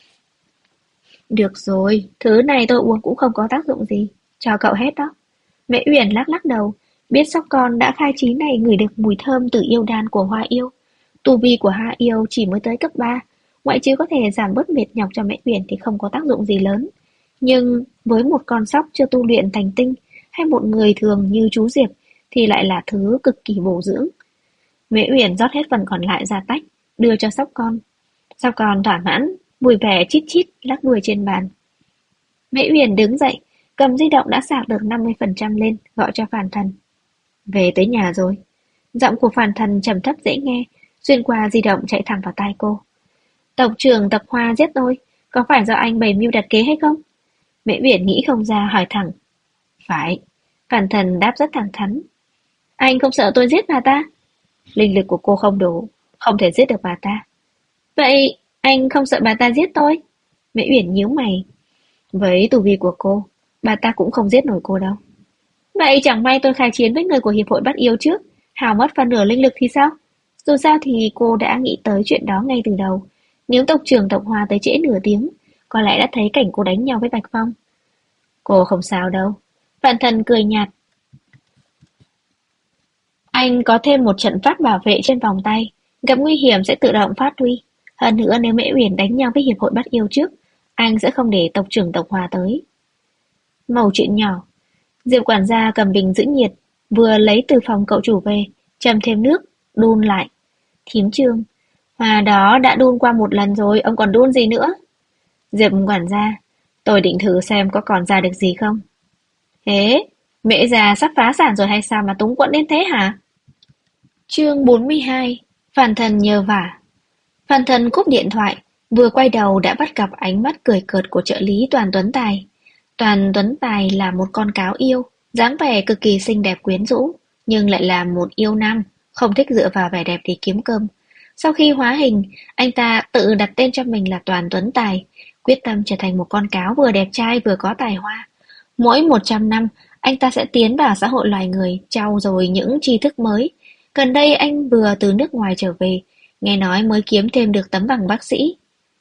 Được rồi, thứ này tôi uống cũng không có tác dụng gì, cho cậu hết đó. Mễ Uyển lắc lắc đầu, biết sóc con đã khai trí này ngửi được mùi thơm từ yêu đan của hoa yêu. Tu vi của hoa yêu chỉ mới tới cấp 3, ngoại trừ có thể giảm bớt mệt nhọc cho Mễ Uyển thì không có tác dụng gì lớn. Nhưng với một con sóc chưa tu luyện thành tinh hay một người thường như chú Diệp thì lại là thứ cực kỳ bổ dưỡng. Mễ Uyển rót hết phần còn lại ra tách, đưa cho sóc con. Sóc con thỏa mãn, vui vẻ chít chít lắc đuôi trên bàn. Mễ Uyển đứng dậy, cầm di động đã sạc được 50% lên, gọi cho Phản Thần. Về tới nhà rồi. Giọng của Phản Thần trầm thấp dễ nghe, xuyên qua di động chạy thẳng vào tai cô. Tộc trưởng Tập Hoa giết tôi, có phải do anh bày mưu đặt kế hay không? Mễ Uyển nghĩ không ra hỏi thẳng. Phải. Phản Thần đáp rất thẳng thắn. Anh không sợ tôi giết bà ta? Linh lực của cô không đủ, không thể giết được bà ta. Vậy anh không sợ bà ta giết tôi? Mễ Uyển nhíu mày. Với tu vi của cô, bà ta cũng không giết nổi cô đâu. Vậy chẳng may tôi khai chiến với người của Hiệp hội Bắt Yêu trước, hao mất phần nửa linh lực thì sao? Dù sao thì cô đã nghĩ tới chuyện đó ngay từ đầu. Nếu tộc trưởng tộc Hoa tới trễ nửa tiếng, có lẽ đã thấy cảnh cô đánh nhau với Bạch Phong. Cô không sao đâu. Phản Thần cười nhạt. Anh có thêm một trận pháp bảo vệ trên vòng tay, gặp nguy hiểm sẽ tự động phát huy. Hơn nữa nếu Mễ Uyển đánh nhau với Hiệp hội Bắt Yêu trước, anh sẽ không để tộc trưởng tộc Hoa tới. Mẩu chuyện nhỏ. Diệp quản gia cầm bình giữ nhiệt, vừa lấy từ phòng cậu chủ về, châm thêm nước, đun lại. Thím Trương, Hoa đó đã đun qua một lần rồi, ông còn đun gì nữa? Diệp quản gia, tôi định thử xem có còn ra được gì không. Thế, mẹ già sắp phá sản rồi hay sao mà túng quẫn đến thế hả? Chương 42, Phản Thần nhờ vả. Phản Thần cúp điện thoại, vừa quay đầu đã bắt gặp ánh mắt cười cợt của trợ lý Toàn Tuấn Tài. Toàn Tuấn Tài là một con cáo yêu, dáng vẻ cực kỳ xinh đẹp quyến rũ, nhưng lại là một yêu nam, không thích dựa vào vẻ đẹp để kiếm cơm. Sau khi hóa hình, anh ta tự đặt tên cho mình là Toàn Tuấn Tài, quyết tâm trở thành một con cáo vừa đẹp trai vừa có tài hoa. Mỗi 100 năm, anh ta sẽ tiến vào xã hội loài người, trau dồi những tri thức mới. Gần đây anh vừa từ nước ngoài trở về, nghe nói mới kiếm thêm được tấm bằng bác sĩ.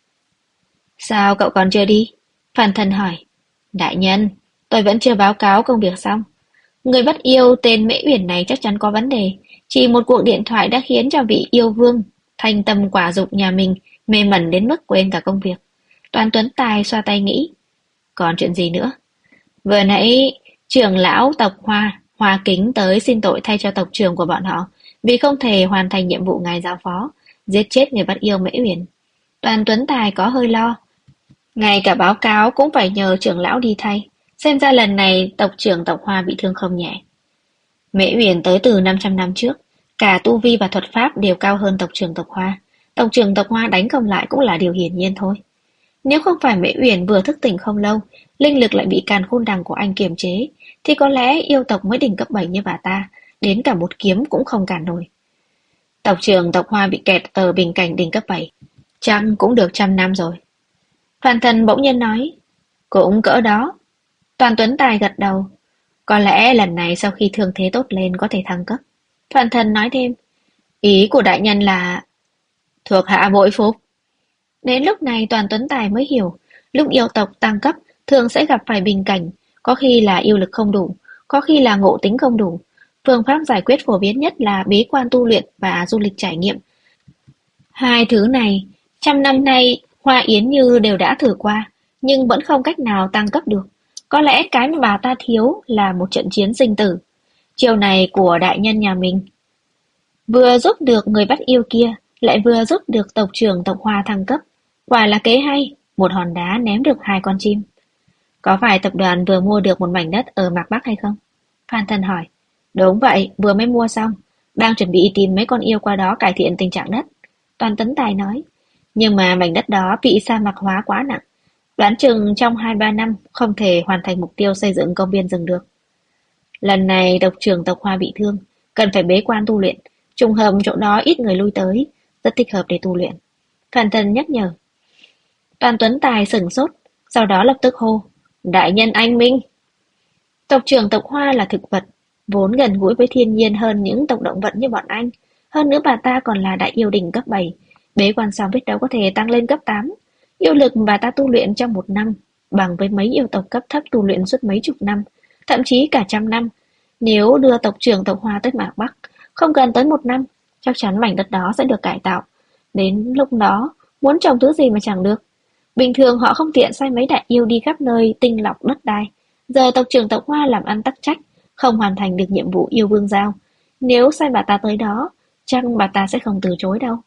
Sao cậu còn chưa đi? Phản Thần hỏi. Đại nhân, tôi vẫn chưa báo cáo công việc xong. Người bắt yêu tên Mễ Uyển này chắc chắn có vấn đề. Chỉ một cuộc điện thoại đã khiến cho vị yêu vương, thanh tâm quả dục nhà mình, mê mẩn đến mức quên cả công việc. Toàn Tuấn Tài xoa tay nghĩ. Còn chuyện gì nữa? Vừa nãy, trưởng lão tộc Hoa, Hoa Kính tới xin tội thay cho tộc trưởng của bọn họ, vì không thể hoàn thành nhiệm vụ ngài giao phó, giết chết người bắt yêu Mễ Uyển. Toàn Tuấn Tài có hơi lo. Ngay cả báo cáo cũng phải nhờ trưởng lão đi thay. Xem ra lần này tộc trưởng tộc Hoa bị thương không nhẹ. Mễ Uyển tới từ 500 năm trước, cả tu vi và thuật pháp đều cao hơn tộc trưởng tộc Hoa. Tộc trưởng tộc Hoa đánh không lại cũng là điều hiển nhiên thôi. Nếu không phải Mễ Uyển vừa thức tỉnh không lâu, linh lực lại bị càn khôn đằng của anh kiềm chế, thì có lẽ yêu tộc mới đỉnh cấp 7 như bà ta, đến cả một kiếm cũng không cản nổi. Tộc trưởng tộc Hoa bị kẹt ở bình cảnh đỉnh cấp 7, chắc cũng được 100 năm rồi. Phan Thần bỗng nhiên nói, cũng cỡ đó. Toàn Tuấn Tài gật đầu, có lẽ lần này sau khi thương thế tốt lên có thể thăng cấp. Phan Thần nói thêm, ý của đại nhân là thuộc hạ bội phục. Đến lúc này Toàn Tuấn Tài mới hiểu, lúc yêu tộc tăng cấp thường sẽ gặp phải bình cảnh, có khi là yêu lực không đủ, có khi là ngộ tính không đủ. Phương pháp giải quyết phổ biến nhất là bế quan tu luyện và du lịch trải nghiệm. Hai thứ này, trăm năm nay Hoa Yến Như đều đã thử qua, nhưng vẫn không cách nào tăng cấp được. Có lẽ cái mà bà ta thiếu là một trận chiến sinh tử. Chiều này của đại nhân nhà mình, vừa giúp được người bắt yêu kia, lại vừa giúp được tộc trưởng tộc Hoa thăng cấp. Quả là kế hay, một hòn đá ném được hai con chim. Có phải tập đoàn vừa mua được một mảnh đất ở Mạc Bắc hay không? Phan Thân hỏi. Đúng vậy, vừa mới mua xong. Đang chuẩn bị tìm mấy con yêu qua đó cải thiện tình trạng đất. Toàn Tấn Tài nói. Nhưng mà mảnh đất đó bị sa mạc hóa quá nặng. Đoán chừng trong 2-3 năm không thể hoàn thành mục tiêu xây dựng công viên rừng được. Lần này tộc trưởng tộc Hoa bị thương, cần phải bế quan tu luyện. Trùng hợp chỗ đó ít người lui tới, rất thích hợp để tu luyện. Phan Thân nhắc nhở. Toàn Tuấn Tài sửng sốt, sau đó lập tức hô. Đại nhân anh minh. Tộc trưởng tộc Hoa là thực vật, vốn gần gũi với thiên nhiên hơn những tộc động vật như bọn anh. Hơn nữa bà ta còn là đại yêu đỉnh cấp 7. Bế quan xong biết đâu có thể tăng lên cấp 8. Yêu lực bà ta tu luyện trong 1 năm, bằng với mấy yêu tộc cấp thấp tu luyện suốt mấy chục năm, thậm chí cả trăm năm. Nếu đưa tộc trưởng tộc Hoa tới Mạc Bắc, không cần tới 1 năm, chắc chắn mảnh đất đó sẽ được cải tạo. Đến lúc đó, muốn trồng thứ gì mà chẳng được. Bình thường họ không tiện sai mấy đại yêu đi khắp nơi tinh lọc đất đai. Giờ tộc trưởng tộc Hoa làm ăn tắc trách, không hoàn thành được nhiệm vụ yêu vương giao. Nếu sai bà ta tới đó, chắc bà ta sẽ không từ chối đâu.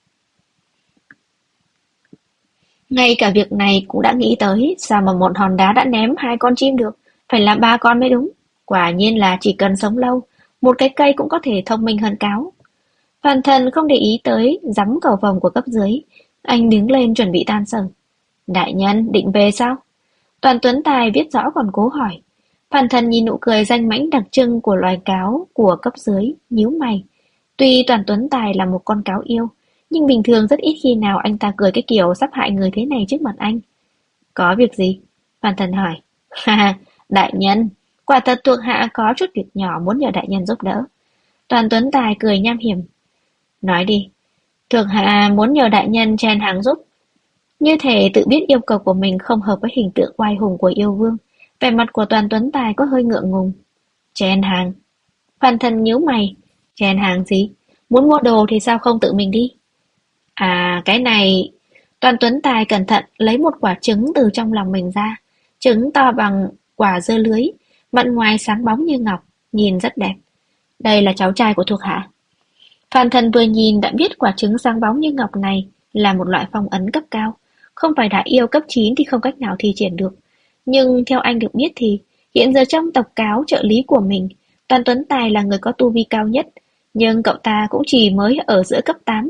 Ngay cả việc này cũng đã nghĩ tới, sao mà một hòn đá đã ném hai con chim được, phải là 3 con mới đúng. Quả nhiên là chỉ cần sống lâu, một cái cây cũng có thể thông minh hơn cáo. Phan Thần không để ý tới giắm cầu vồng của cấp dưới, anh đứng lên chuẩn bị tan sở. Đại nhân định về sao? Toàn Tuấn Tài biết rõ còn cố hỏi. Phan Thần nhìn nụ cười danh mãnh đặc trưng của loài cáo của cấp dưới, nhíu mày. Tuy Toàn Tuấn Tài là một con cáo yêu, nhưng bình thường rất ít khi nào anh ta cười cái kiểu sắp hại người thế này trước mặt anh. Có việc gì? Phan Thần hỏi. Ha, đại nhân, quả thật thuộc hạ có chút việc nhỏ muốn nhờ đại nhân giúp đỡ. Toàn Tuấn Tài cười nham hiểm. Nói đi, thuộc hạ muốn nhờ đại nhân chen hàng giúp. Như thể tự biết yêu cầu của mình không hợp với hình tượng oai hùng của yêu vương. Vẻ mặt của Toàn Tuấn Tài có hơi ngượng ngùng. Chen hàng. Phan Thần nhíu mày. Chen hàng gì? Muốn mua đồ thì sao không tự mình đi? À, cái này... Toàn Tuấn Tài cẩn thận lấy một quả trứng từ trong lòng mình ra. Trứng to bằng quả dưa lưới, mặt ngoài sáng bóng như ngọc, nhìn rất đẹp. Đây là cháu trai của thuộc hạ. Phan Thần vừa nhìn đã biết quả trứng sáng bóng như ngọc này là một loại phong ấn cấp cao. Không phải đại yêu cấp 9 thì không cách nào thi triển được. Nhưng theo anh được biết thì hiện giờ trong tộc cáo trợ lý của mình, Toàn Tuấn Tài là người có tu vi cao nhất, nhưng cậu ta cũng chỉ mới ở giữa cấp 8.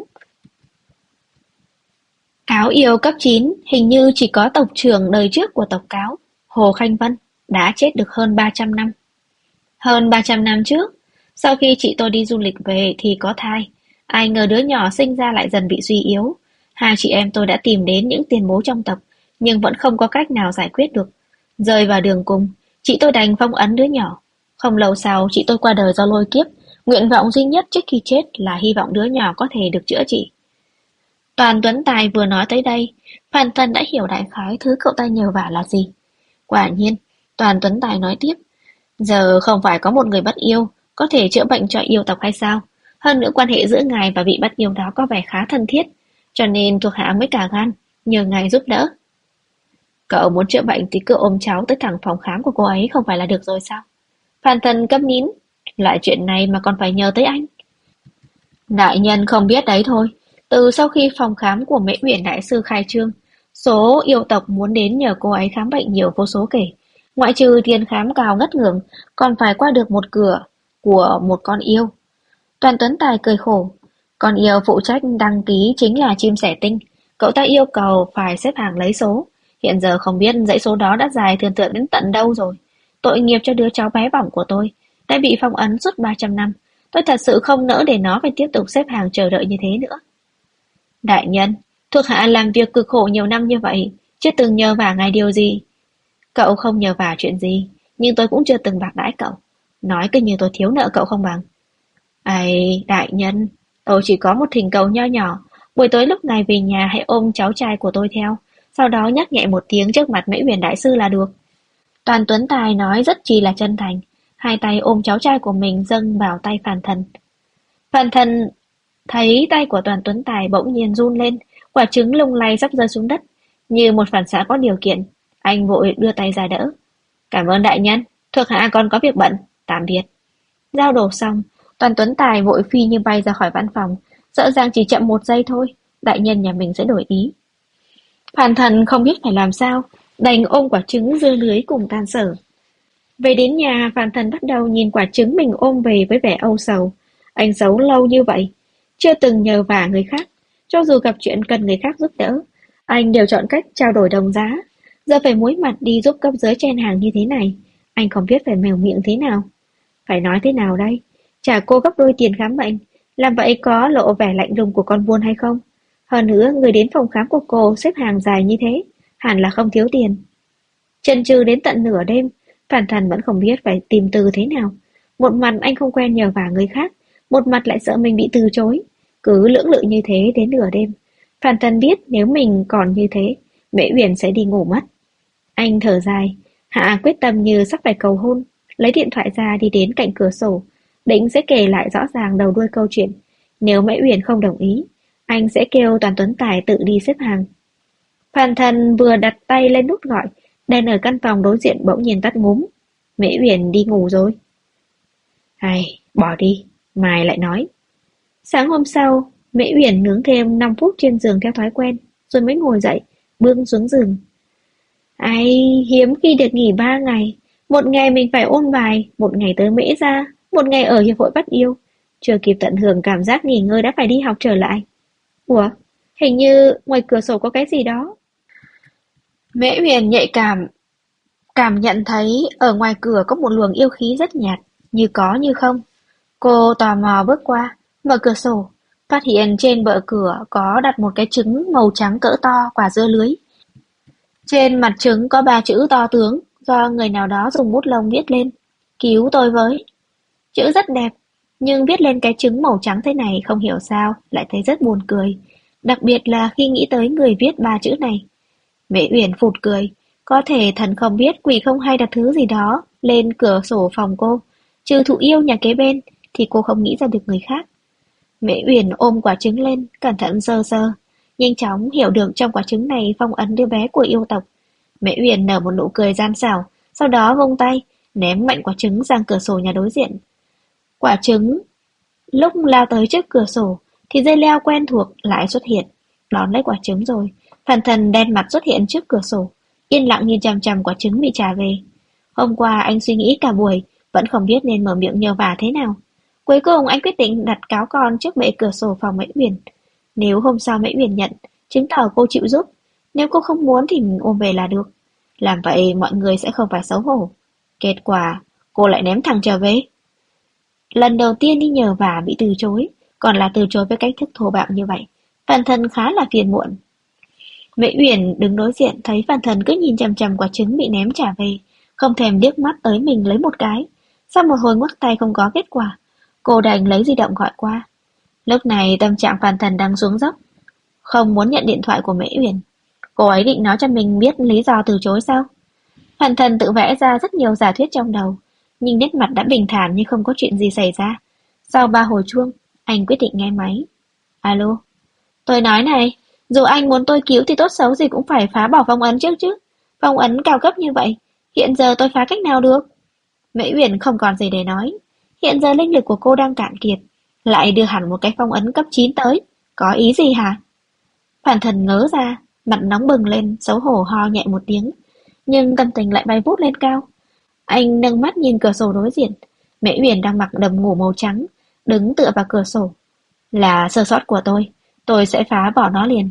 Cáo yêu cấp 9 hình như chỉ có tộc trưởng đời trước của tộc cáo, Hồ Khanh Vân, đã chết được hơn 300 năm. Hơn 300 năm trước, sau khi chị tôi đi du lịch về thì có thai, ai ngờ đứa nhỏ sinh ra lại dần bị suy yếu. Hai chị em tôi đã tìm đến những tiền bối trong tộc, nhưng vẫn không có cách nào giải quyết được. Rơi vào đường cùng, chị tôi đành phong ấn đứa nhỏ. Không lâu sau, chị tôi qua đời do lôi kiếp. Nguyện vọng duy nhất trước khi chết là hy vọng đứa nhỏ có thể được chữa trị. Toàn Tuấn Tài vừa nói tới đây, Phan Thân đã hiểu đại khái thứ cậu ta nhờ vả là gì. Quả nhiên, Toàn Tuấn Tài nói tiếp. Giờ không phải có một người bắt yêu, có thể chữa bệnh cho yêu tộc hay sao? Hơn nữa quan hệ giữa ngài và vị bắt yêu đó có vẻ khá thân thiết, cho nên thuộc hạ mới cả gan, nhờ ngài giúp đỡ. Cậu muốn chữa bệnh thì cứ ôm cháu tới thẳng phòng khám của cô ấy không phải là được rồi sao? Phan Thân câm nín, lại chuyện này mà còn phải nhờ tới anh. Đại nhân không biết đấy thôi, từ sau khi phòng khám của Mễ Uyển đại sư khai trương, số yêu tộc muốn đến nhờ cô ấy khám bệnh nhiều vô số kể. Ngoại trừ tiền khám cao ngất ngưỡng, còn phải qua được một cửa của một con yêu. Toàn Tuấn Tài cười khổ. Con yêu phụ trách đăng ký chính là chim sẻ tinh. Cậu ta yêu cầu phải xếp hàng lấy số. Hiện giờ không biết dãy số đó đã dài thường tượng đến tận đâu rồi. Tội nghiệp cho đứa cháu bé bỏng của tôi, đã bị phong ấn suốt 300 năm. Tôi thật sự không nỡ để nó phải tiếp tục xếp hàng chờ đợi như thế nữa. Đại nhân, thuộc hạ làm việc cực khổ nhiều năm như vậy, chưa từng nhờ vả ngài điều gì. Cậu không nhờ vả chuyện gì, nhưng tôi cũng chưa từng bạc đãi cậu. Nói cứ như tôi thiếu nợ cậu không bằng. Ây, đại nhân, tôi chỉ có một thỉnh cầu nho nhỏ. Buổi tối lúc này về nhà hãy ôm cháu trai của tôi theo, sau đó nhắc nhẹ một tiếng trước mặt Mễ Huyền đại sư là được. Toàn Tuấn Tài nói rất chi là chân thành, hai tay ôm cháu trai của mình dâng vào tay Phàn Thần. Phàn Thần thấy tay của Toàn Tuấn Tài bỗng nhiên run lên, quả trứng lung lay sắp rơi xuống đất, như một phản xạ có điều kiện, anh vội đưa tay ra đỡ. Cảm ơn đại nhân, thuộc hạ còn có việc bận, tạm biệt. Giao đồ xong, Toàn Tuấn Tài vội phi như bay ra khỏi văn phòng, sợ rằng chỉ chậm một giây thôi, đại nhân nhà mình sẽ đổi ý. Phàn Thần không biết phải làm sao, đành ôm quả trứng dưa lưới cùng tan sở. Về đến nhà, Phàn Thần bắt đầu nhìn quả trứng mình ôm về với vẻ âu sầu. Anh sống lâu như vậy, chưa từng nhờ vả người khác, cho dù gặp chuyện cần người khác giúp đỡ, anh đều chọn cách trao đổi đồng giá. Giờ phải muối mặt đi giúp cấp dưới chen hàng như thế này, anh không biết phải mèo miệng thế nào. Phải nói thế nào đây? Trả cô gấp đôi tiền khám bệnh, làm vậy có lộ vẻ lạnh lùng của con buôn hay không? Hơn nữa, người đến phòng khám của cô xếp hàng dài như thế, hẳn là không thiếu tiền. Chần chừ đến tận nửa đêm, Phàn Thần vẫn không biết phải tìm từ thế nào. Một mặt anh không quen nhờ vả người khác, một mặt lại sợ mình bị từ chối. Cứ lưỡng lự như thế đến nửa đêm. Phàn Thần biết nếu mình còn như thế, Mễ Uyển sẽ đi ngủ mất. Anh thở dài, hạ quyết tâm như sắp phải cầu hôn, lấy điện thoại ra đi đến cạnh cửa sổ, định sẽ kể lại rõ ràng đầu đuôi câu chuyện. Nếu Mễ Uyển không đồng ý, anh sẽ kêu Toàn Tuấn Tài tự đi xếp hàng. Phàn Thần vừa đặt tay lên nút gọi, đèn ở căn phòng đối diện bỗng nhiên tắt ngúm. Mễ Uyển đi ngủ rồi. Hay, bỏ đi, mai lại nói. Sáng hôm sau, Mễ Uyển nướng thêm 5 phút trên giường theo thói quen, rồi mới ngồi dậy, bước xuống giường. Ai, hiếm khi được nghỉ 3 ngày. Một ngày mình phải ôn bài, một ngày tới Mễ gia, một ngày ở hiệp hội bắt yêu. Chưa kịp tận hưởng cảm giác nghỉ ngơi đã phải đi học trở lại. Ủa, hình như ngoài cửa sổ có cái gì đó. Mễ Huyền nhạy cảm nhận thấy ở ngoài cửa có một luồng yêu khí rất nhạt, như có như không. Cô tò mò bước qua, mở cửa sổ, phát hiện trên bờ cửa có đặt một cái trứng màu trắng cỡ to quả dưa lưới. Trên mặt trứng có 3 chữ to tướng do người nào đó dùng bút lông viết lên. Cứu tôi với. Chữ rất đẹp, nhưng viết lên cái trứng màu trắng thế này không hiểu sao lại thấy rất buồn cười. Đặc biệt là khi nghĩ tới người viết 3 chữ này. Mễ Uyển phụt cười, có thể thần không biết quỷ không hay đặt thứ gì đó lên cửa sổ phòng cô. Trừ Thụ Yêu nhà kế bên thì cô không nghĩ ra được người khác. Mễ Uyển ôm quả trứng lên, cẩn thận sơ sơ, nhanh chóng hiểu được trong quả trứng này phong ấn đứa bé của yêu tộc. Mễ Uyển nở một nụ cười gian xảo, sau đó vung tay, ném mạnh quả trứng sang cửa sổ nhà đối diện. Quả trứng lúc lao tới trước cửa sổ thì dây leo quen thuộc lại xuất hiện, đón lấy quả trứng rồi. Phàn Thần đen mặt xuất hiện trước cửa sổ, yên lặng nhìn chằm chằm quả trứng bị trả về. Hôm qua anh suy nghĩ cả buổi, vẫn không biết nên mở miệng nhờ vả thế nào. Cuối cùng anh quyết định đặt cáo con trước bệ cửa sổ phòng Mễ Uyển. Nếu hôm sau Mễ Uyển nhận, chứng tỏ cô chịu giúp. Nếu cô không muốn thì mình ôm về là được. Làm vậy mọi người sẽ không phải xấu hổ. Kết quả, cô lại ném thẳng trở về. Lần đầu tiên đi nhờ vả bị từ chối, còn là từ chối với cách thức thô bạo như vậy. Phàn Thần khá là phiền muộn. Mễ Uyển đứng đối diện thấy Phàn Thần cứ nhìn chằm chằm quả trứng bị ném trả về, không thèm liếc mắt tới mình lấy một cái. Sau một hồi ngoắc tay không có kết quả, cô đành lấy di động gọi qua. Lúc này tâm trạng Phàn Thần đang xuống dốc, không muốn nhận điện thoại của Mễ Uyển. Cô ấy định nói cho mình biết lý do từ chối sao? Phàn Thần tự vẽ ra rất nhiều giả thuyết trong đầu, nhưng nét mặt đã bình thản như không có chuyện gì xảy ra. Sau 3 hồi chuông, anh quyết định nghe máy. Alo, tôi nói này, dù anh muốn tôi cứu thì tốt xấu gì cũng phải phá bỏ phong ấn trước chứ. Phong ấn cao cấp như vậy, hiện giờ tôi phá cách nào được? Mễ Uyển không còn gì để nói. Hiện giờ linh lực của cô đang cạn kiệt, lại đưa hẳn một cái phong ấn cấp 9 tới. Có ý gì hả? Phàn Thần ngớ ra, mặt nóng bừng lên, xấu hổ ho nhẹ một tiếng. Nhưng tâm tình lại bay vút lên cao. Anh nâng mắt nhìn cửa sổ đối diện. Mễ Uyển đang mặc đầm ngủ màu trắng, đứng tựa vào cửa sổ. Là sơ sót của tôi sẽ phá bỏ nó liền.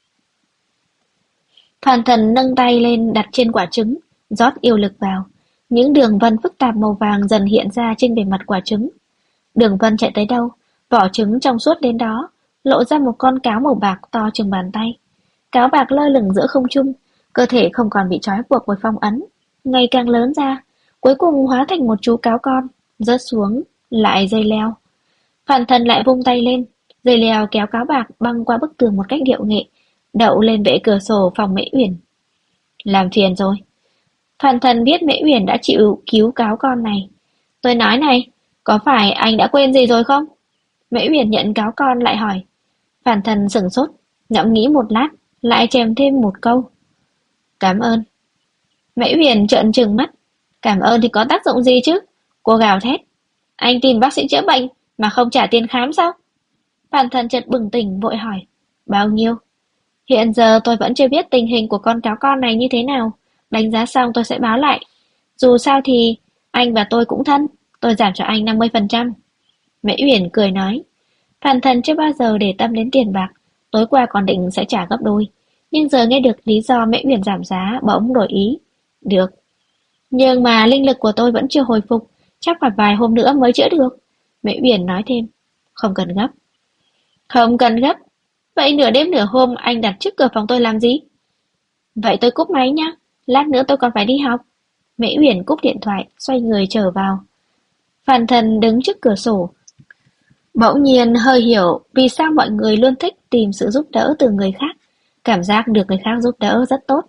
Phàn Thần nâng tay lên đặt trên quả trứng, rót yêu lực vào. Những đường vân phức tạp màu vàng dần hiện ra trên bề mặt quả trứng. Đường vân chạy tới đâu, vỏ trứng trong suốt đến đó, lộ ra một con cáo màu bạc to chừng bàn tay. Cáo bạc lơ lửng giữa không trung, Cơ thể không còn bị trói buộc với phong ấn, ngày càng lớn ra, cuối cùng hóa thành một chú cáo con, rớt xuống, lại dây leo. Phản Thần lại vung tay lên, dây leo kéo cáo bạc băng qua bức tường một cách điệu nghệ, đậu lên bệ cửa sổ phòng Mễ Uyển. Làm phiền rồi. Phản Thần biết Mễ Uyển đã chịu cứu cáo con này. Tôi nói này, có phải anh đã quên gì rồi không? Mễ Uyển nhận cáo con lại hỏi. Phản Thần sửng sốt, ngẫm nghĩ một lát, lại chèm thêm một câu. Cảm ơn. Mễ Uyển trợn trừng mắt. Cảm ơn thì có tác dụng gì chứ? Cô gào thét. Anh tìm bác sĩ chữa bệnh mà không trả tiền khám sao? Phản Thần chợt bừng tỉnh vội hỏi. Bao nhiêu? Hiện giờ tôi vẫn chưa biết tình hình của con cáo con này như thế nào. Đánh giá xong tôi sẽ báo lại. Dù sao thì anh và tôi cũng thân. Tôi giảm cho anh 50%. Mễ Uyển cười nói. Phản Thần chưa bao giờ để tâm đến tiền bạc. Tối qua còn định sẽ trả gấp đôi. Nhưng giờ nghe được lý do Mễ Uyển giảm giá bỗng đổi ý. Được. Nhưng mà linh lực của tôi vẫn chưa hồi phục. Chắc phải vài hôm nữa mới chữa được. Mễ Uyển nói thêm. Không cần gấp. Không cần gấp. Vậy nửa đêm nửa hôm anh đặt trước cửa phòng tôi làm gì? Vậy tôi cúp máy nhá. Lát nữa tôi còn phải đi học. Mễ Uyển cúp điện thoại, xoay người trở vào. Phản Thần đứng trước cửa sổ. Bỗng nhiên hơi hiểu vì sao mọi người luôn thích tìm sự giúp đỡ từ người khác. Cảm giác được người khác giúp đỡ rất tốt.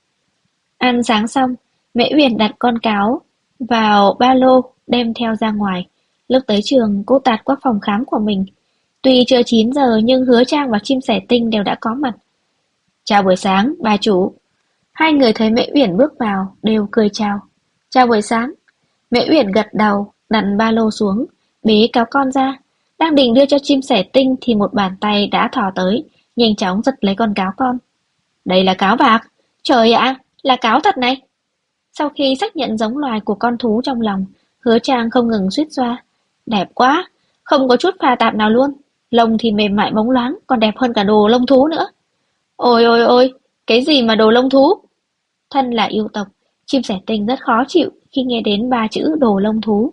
Ăn sáng xong, Mễ Uyển đặt con cáo vào ba lô đem theo ra ngoài. Lúc tới trường cô tạt qua phòng khám của mình. Tuy chưa 9 giờ nhưng Hứa Trang và Chim Sẻ Tinh đều đã có mặt. Chào buổi sáng, bà chủ. Hai người thấy Mễ Uyển bước vào, đều cười chào. Chào buổi sáng. Mễ Uyển gật đầu, đặt ba lô xuống, bế cáo con ra. Đang định đưa cho Chim Sẻ Tinh thì một bàn tay đã thò tới, nhanh chóng giật lấy con cáo con. Đây là cáo bạc. Trời ạ, là cáo thật này. Sau khi xác nhận giống loài của con thú trong lòng, Hứa Trang không ngừng suýt xoa. Đẹp quá, không có chút pha tạp nào luôn. Lông thì mềm mại bóng loáng, còn đẹp hơn cả đồ lông thú nữa. Ôi ôi ôi, cái gì mà đồ lông thú? Thân là yêu tộc, Chim Sẻ Tinh rất khó chịu khi nghe đến ba chữ đồ lông thú.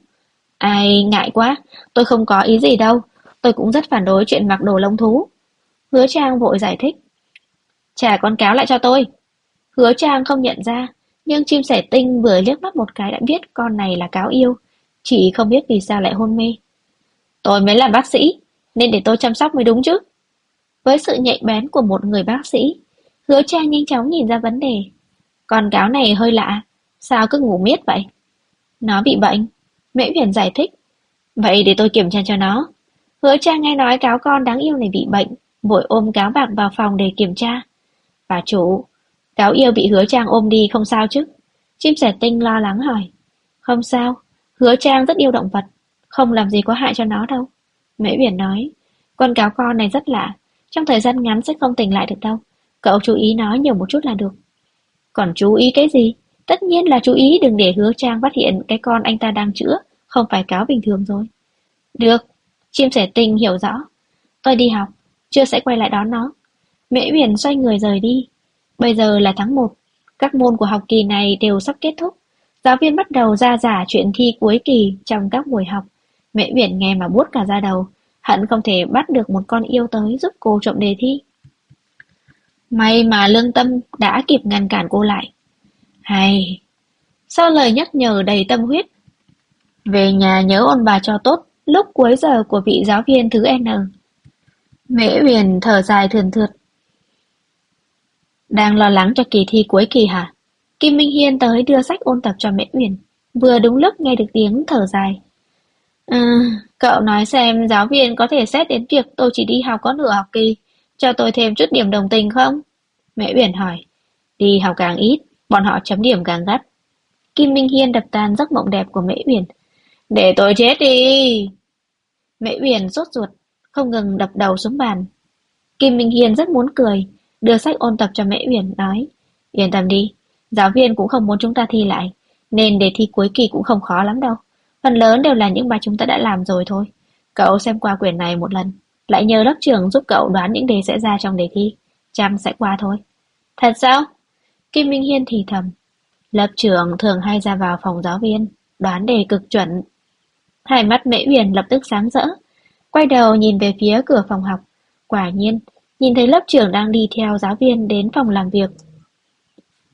Ai, ngại quá, tôi không có ý gì đâu, tôi cũng rất phản đối chuyện mặc đồ lông thú. Hứa Trang vội giải thích. Trả con cáo lại cho tôi. Hứa Trang không nhận ra, nhưng Chim Sẻ Tinh vừa liếc mắt một cái đã biết con này là cáo yêu, chỉ không biết vì sao lại hôn mê. Tôi mới là bác sĩ, nên để tôi chăm sóc mới đúng chứ. Với sự nhạy bén của một người bác sĩ, Hứa Trang nhanh chóng nhìn ra vấn đề. Con cáo này hơi lạ, sao cứ ngủ miết vậy? Nó bị bệnh. Mễ Uyển giải thích. Vậy để tôi kiểm tra cho nó. Hứa Trang nghe nói cáo con đáng yêu này bị bệnh, vội ôm cáo bạc vào phòng để kiểm tra. Bà chủ, cáo yêu bị Hứa Trang ôm đi không sao chứ? Chim Sẻ Tinh lo lắng hỏi. Không sao, Hứa Trang rất yêu động vật, không làm gì có hại cho nó đâu. Mễ Uyển nói. Con cáo con này rất lạ, trong thời gian ngắn sẽ không tỉnh lại được đâu. Cậu chú ý nó nhiều một chút là được. Còn chú ý cái gì? Tất nhiên là chú ý đừng để Hứa Trang phát hiện cái con anh ta đang chữa, không phải cáo bình thường rồi. Được, Chim Sẻ Tinh hiểu rõ. Tôi đi học, chưa sẽ quay lại đón nó. Mễ Uyển xoay người rời đi. Bây giờ là tháng 1, các môn của học kỳ này đều sắp kết thúc. Giáo viên bắt đầu ra giả chuyện thi cuối kỳ trong các buổi học. Mễ Uyển nghe mà buốt cả da đầu, hận không thể bắt được một con yêu tới giúp cô trộm đề thi. May mà lương tâm đã kịp ngăn cản cô lại. Hay, sau lời nhắc nhở đầy tâm huyết, về nhà nhớ ôn bài cho tốt lúc cuối giờ của vị giáo viên thứ N. Mễ Uyển thở dài thườn thượt. Đang lo lắng cho kỳ thi cuối kỳ hả? Kim Minh Hiên tới đưa sách ôn tập cho Mễ Uyển, vừa đúng lúc nghe được tiếng thở dài. Cậu nói xem giáo viên có thể xét đến việc tôi chỉ đi học có nửa học kỳ, cho tôi thêm chút điểm đồng tình không? Mễ Uyển hỏi. Đi học càng ít, bọn họ chấm điểm càng gắt. Kim Minh Hiên đập tan giấc mộng đẹp của Mễ Uyển. Để tôi chết đi! Mễ Uyển sốt ruột, không ngừng đập đầu xuống bàn. Kim Minh Hiên rất muốn cười, đưa sách ôn tập cho Mễ Uyển, nói. Yên tâm đi, giáo viên cũng không muốn chúng ta thi lại, nên đề thi cuối kỳ cũng không khó lắm đâu. Phần lớn đều là những bài chúng ta đã làm rồi thôi. Cậu xem qua quyển này một lần, lại nhờ lớp trưởng giúp cậu đoán những đề sẽ ra trong đề thi. Chăng sẽ qua thôi. Thật sao? Kim Minh Hiên thì thầm. Lớp trưởng thường hay ra vào phòng giáo viên, đoán đề cực chuẩn. Hai mắt Mễ Uyển lập tức sáng rỡ, quay đầu nhìn về phía cửa phòng học. Quả nhiên, nhìn thấy lớp trưởng đang đi theo giáo viên đến phòng làm việc.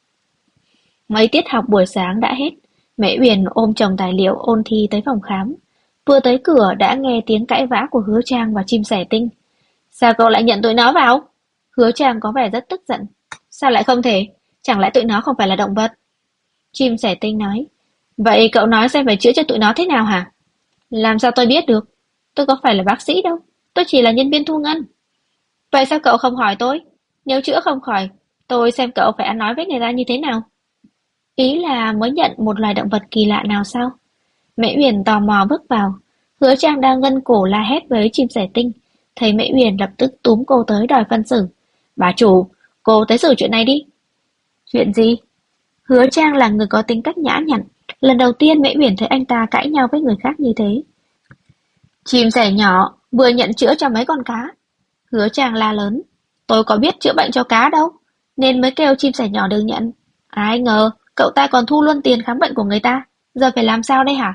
Mấy tiết học buổi sáng đã hết, Mễ Uyển ôm chồng tài liệu ôn thi tới phòng khám. Vừa tới cửa đã nghe tiếng cãi vã của Hứa Trang và Chim Sẻ Tinh. Sao cậu lại nhận tụi nó vào? Hứa Trang có vẻ rất tức giận. Sao lại không thể? Chẳng lẽ tụi nó không phải là động vật? Chim Sẻ Tinh nói. Vậy cậu nói xem phải chữa cho tụi nó thế nào hả? Làm sao tôi biết được? Tôi có phải là bác sĩ đâu. Tôi chỉ là nhân viên thu ngân. Vậy sao cậu không hỏi tôi? Nếu chữa không khỏi, tôi xem cậu phải ăn nói với người ta như thế nào. Ý là mới nhận một loài động vật kỳ lạ nào sao? Mễ Uyển tò mò bước vào. Hứa Trang đang ngân cổ la hét với Chim Sẻ Tinh. Thấy Mễ Uyển lập tức túm cô tới đòi phân xử. Bà chủ, cô tới xử chuyện này đi. Chuyện gì? Hứa Trang là người có tính cách nhã nhặn. Lần đầu tiên Mễ Uyển thấy anh ta cãi nhau với người khác như thế. Chim sẻ nhỏ vừa nhận chữa cho mấy con cá. Hứa Trang la lớn. Tôi có biết chữa bệnh cho cá đâu, nên mới kêu chim sẻ nhỏ đừng nhận. Ai ngờ, cậu ta còn thu luôn tiền khám bệnh của người ta. Giờ phải làm sao đây hả?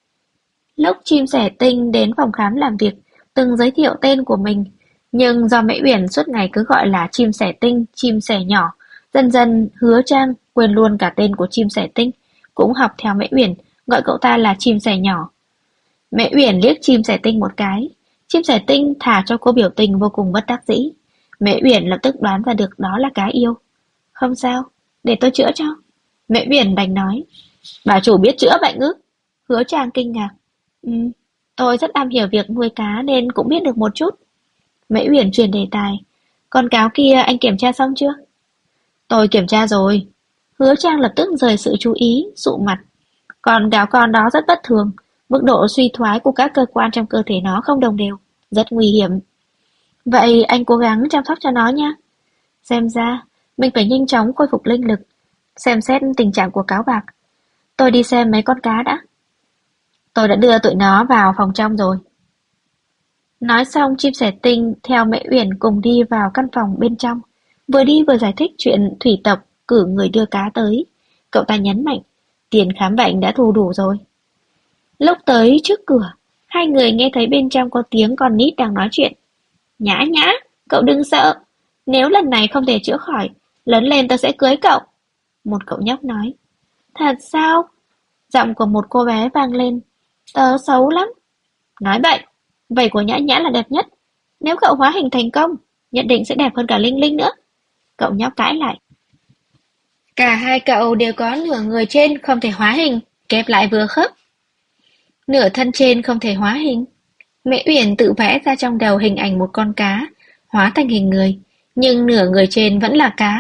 Lúc Chim Sẻ Tinh đến phòng khám làm việc, từng giới thiệu tên của mình. Nhưng do Mễ Uyển suốt ngày cứ gọi là Chim Sẻ Tinh, Chim Sẻ Nhỏ, dần dần Hứa Trang quên luôn cả tên của Chim Sẻ Tinh, cũng học theo Mễ Uyển, gọi cậu ta là Chim Sẻ Nhỏ. Mễ Uyển liếc Chim Sẻ Tinh một cái. Chim Sẻ Tinh thả cho cô biểu tình vô cùng bất đắc dĩ. Mễ Uyển lập tức đoán ra được đó là cá yêu. Không sao, để tôi chữa cho. Mễ Uyển đành nói. Bà chủ biết chữa bệnh ư? Hứa Trang kinh ngạc. Ừ, tôi rất am hiểu việc nuôi cá nên cũng biết được một chút. Mễ Uyển chuyển đề tài. Con cáo kia anh kiểm tra xong chưa? Tôi kiểm tra rồi. Hứa Trang lập tức rời sự chú ý, sụ mặt. Con cáo con đó rất bất thường. Mức độ suy thoái của các cơ quan trong cơ thể nó không đồng đều, rất nguy hiểm. Vậy anh cố gắng chăm sóc cho nó nha. Xem ra, mình phải nhanh chóng khôi phục linh lực, xem xét tình trạng của cáo bạc. Tôi đi xem mấy con cá đã. Tôi đã đưa tụi nó vào phòng trong rồi. Nói xong Chim Sẻ Tinh theo Mễ Uyển cùng đi vào căn phòng bên trong. Vừa đi vừa giải thích chuyện thủy tộc cử người đưa cá tới. Cậu ta nhấn mạnh, tiền khám bệnh đã thu đủ rồi. Lúc tới trước cửa, hai người nghe thấy bên trong có tiếng con nít đang nói chuyện. Nhã nhã, cậu đừng sợ. Nếu lần này không thể chữa khỏi, lớn lên tớ sẽ cưới cậu. Một cậu nhóc nói. Thật sao? Giọng của một cô bé vang lên. Tớ xấu lắm. Nói bậy, vảy của Nhã Nhã là đẹp nhất. Nếu cậu hóa hình thành công, nhất định sẽ đẹp hơn cả Linh Linh nữa. Cậu nhóc cãi lại. Cả hai cậu đều có nửa người trên không thể hóa hình, kẹp lại vừa khớp. Nửa thân trên không thể hóa hình. Mễ Uyển tự vẽ ra trong đầu hình ảnh một con cá, hóa thành hình người, nhưng nửa người trên vẫn là cá.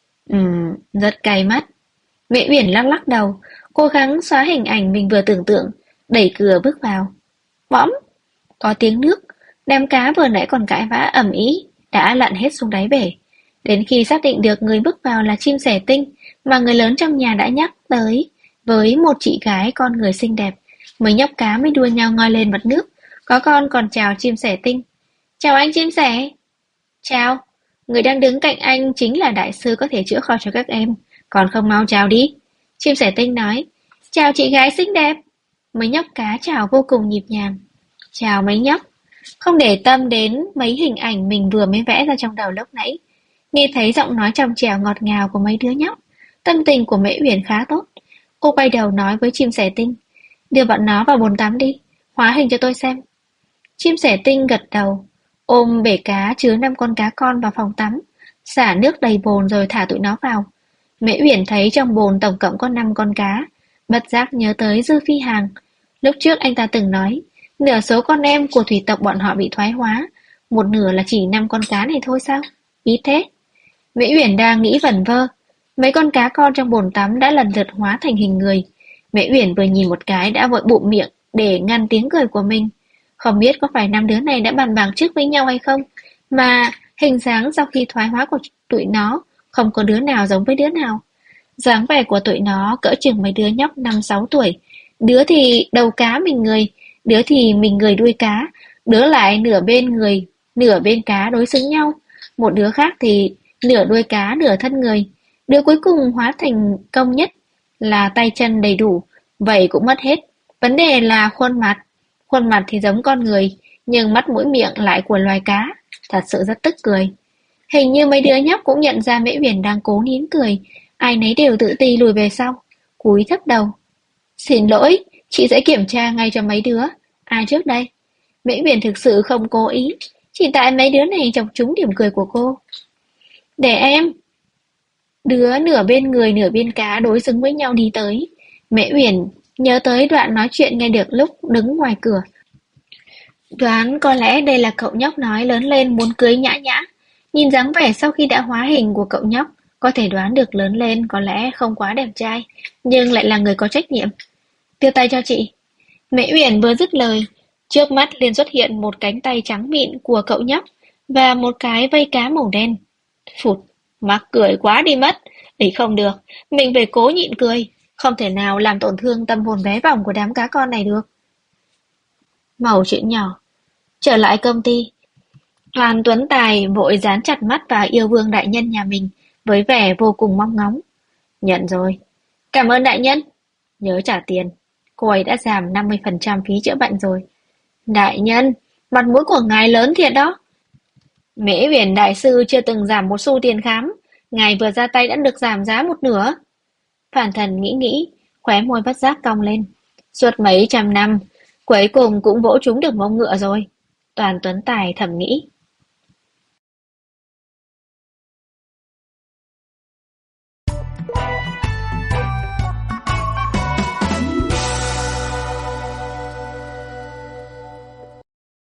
Rất cay mắt. Mễ Uyển lắc lắc đầu, cố gắng xóa hình ảnh mình vừa tưởng tượng, đẩy cửa bước vào. Bõm, có tiếng nước, đám cá vừa nãy còn cãi vã ầm ĩ đã lặn hết xuống đáy bể. Đến khi xác định được người bước vào là Chim Sẻ Tinh mà người lớn trong nhà đã nhắc tới, với một chị gái con người xinh đẹp, mấy nhóc cá mới đua nhau ngoi lên mặt nước. Có con còn chào Chim Sẻ Tinh. Chào anh Chim Sẻ. Chào, người đang đứng cạnh anh chính là đại sư có thể chữa khỏi cho các em. Còn không mau chào đi. Chim Sẻ Tinh nói. Chào chị gái xinh đẹp. Mấy nhóc cá chào vô cùng nhịp nhàng. Chào mấy nhóc. Không để tâm đến mấy hình ảnh mình vừa mới vẽ ra trong đầu lúc nãy. Nghe thấy giọng nói trong trẻo ngọt ngào của mấy đứa nhóc, tâm tình của Mễ Uyển khá tốt. Cô quay đầu nói với Chim Sẻ Tinh. Đưa bọn nó vào bồn tắm đi, hóa hình cho tôi xem. Chim Sẻ Tinh gật đầu, ôm bể cá chứa 5 con cá con vào phòng tắm, xả nước đầy bồn rồi thả tụi nó vào. Mễ Uyển thấy trong bồn tổng cộng có 5 con cá, bất giác nhớ tới Dư Phi Hằng. Lúc trước anh ta từng nói, nửa số con em của thủy tộc bọn họ bị thoái hóa, một nửa là chỉ 5 con cá này thôi sao? Ít thế. Mễ Uyển đang nghĩ vẩn vơ, mấy con cá con trong bồn tắm đã lần lượt hóa thành hình người. Mễ Uyển vừa nhìn một cái đã vội bụm miệng để ngăn tiếng cười của mình. Không biết có phải 5 đứa này đã bàn bạc trước với nhau hay không, mà hình dáng sau khi thoái hóa của tụi nó không có đứa nào giống với đứa nào. Dáng vẻ của tụi nó cỡ chừng mấy đứa nhóc 5-6 tuổi. Đứa thì đầu cá mình người, đứa thì mình người đuôi cá, đứa lại nửa bên người, nửa bên cá đối xứng nhau. Một đứa khác thì nửa đuôi cá nửa thân người. Đứa cuối cùng hóa thành công nhất là tay chân đầy đủ, vậy cũng mất hết. Vấn đề là khuôn mặt. Khuôn mặt thì giống con người, nhưng mắt mũi miệng lại của loài cá. Thật sự rất tức cười. Hình như mấy đứa nhóc cũng nhận ra Mễ Uyển đang cố nín cười. Ai nấy đều tự ti lùi về sau, cúi thấp đầu. Xin lỗi, chị sẽ kiểm tra ngay cho mấy đứa. Ai trước đây? Mễ Huyền thực sự không cố ý, chỉ tại mấy đứa này chọc trúng điểm cười của cô. Để em. Đứa nửa bên người nửa bên cá đối xứng với nhau đi tới. Mễ Huyền nhớ tới đoạn nói chuyện nghe được lúc đứng ngoài cửa. Đoán có lẽ đây là cậu nhóc nói lớn lên muốn cưới Nhã Nhã. Nhìn dáng vẻ sau khi đã hóa hình của cậu nhóc, có thể đoán được lớn lên có lẽ không quá đẹp trai, nhưng lại là người có trách nhiệm. Đưa tay cho chị. Mễ Uyển vừa dứt lời, trước mắt liền xuất hiện một cánh tay trắng mịn của cậu nhóc và một cái vây cá màu đen. Phụt, mắc cười quá đi mất. Ấy không được, mình phải cố nhịn cười, không thể nào làm tổn thương tâm hồn bé bỏng của đám cá con này được. Mẩu chuyện nhỏ. Trở lại công ty, Đoàn Tuấn Tài vội dán chặt mắt vào yêu vương đại nhân nhà mình với vẻ vô cùng mong ngóng. Nhận rồi. Cảm ơn đại nhân. Nhớ trả tiền. Cô ấy đã giảm 50% phí chữa bệnh rồi. Đại nhân, mặt mũi của ngài lớn thiệt đó. Mễ Uyển đại sư chưa từng giảm một xu tiền khám. Ngài vừa ra tay đã được giảm giá một nửa. Phản Thần nghĩ, khóe môi bất giác cong lên. Suốt mấy trăm năm, cuối cùng cũng vỗ trúng được mông ngựa rồi. Toàn Tuấn Tài thầm nghĩ.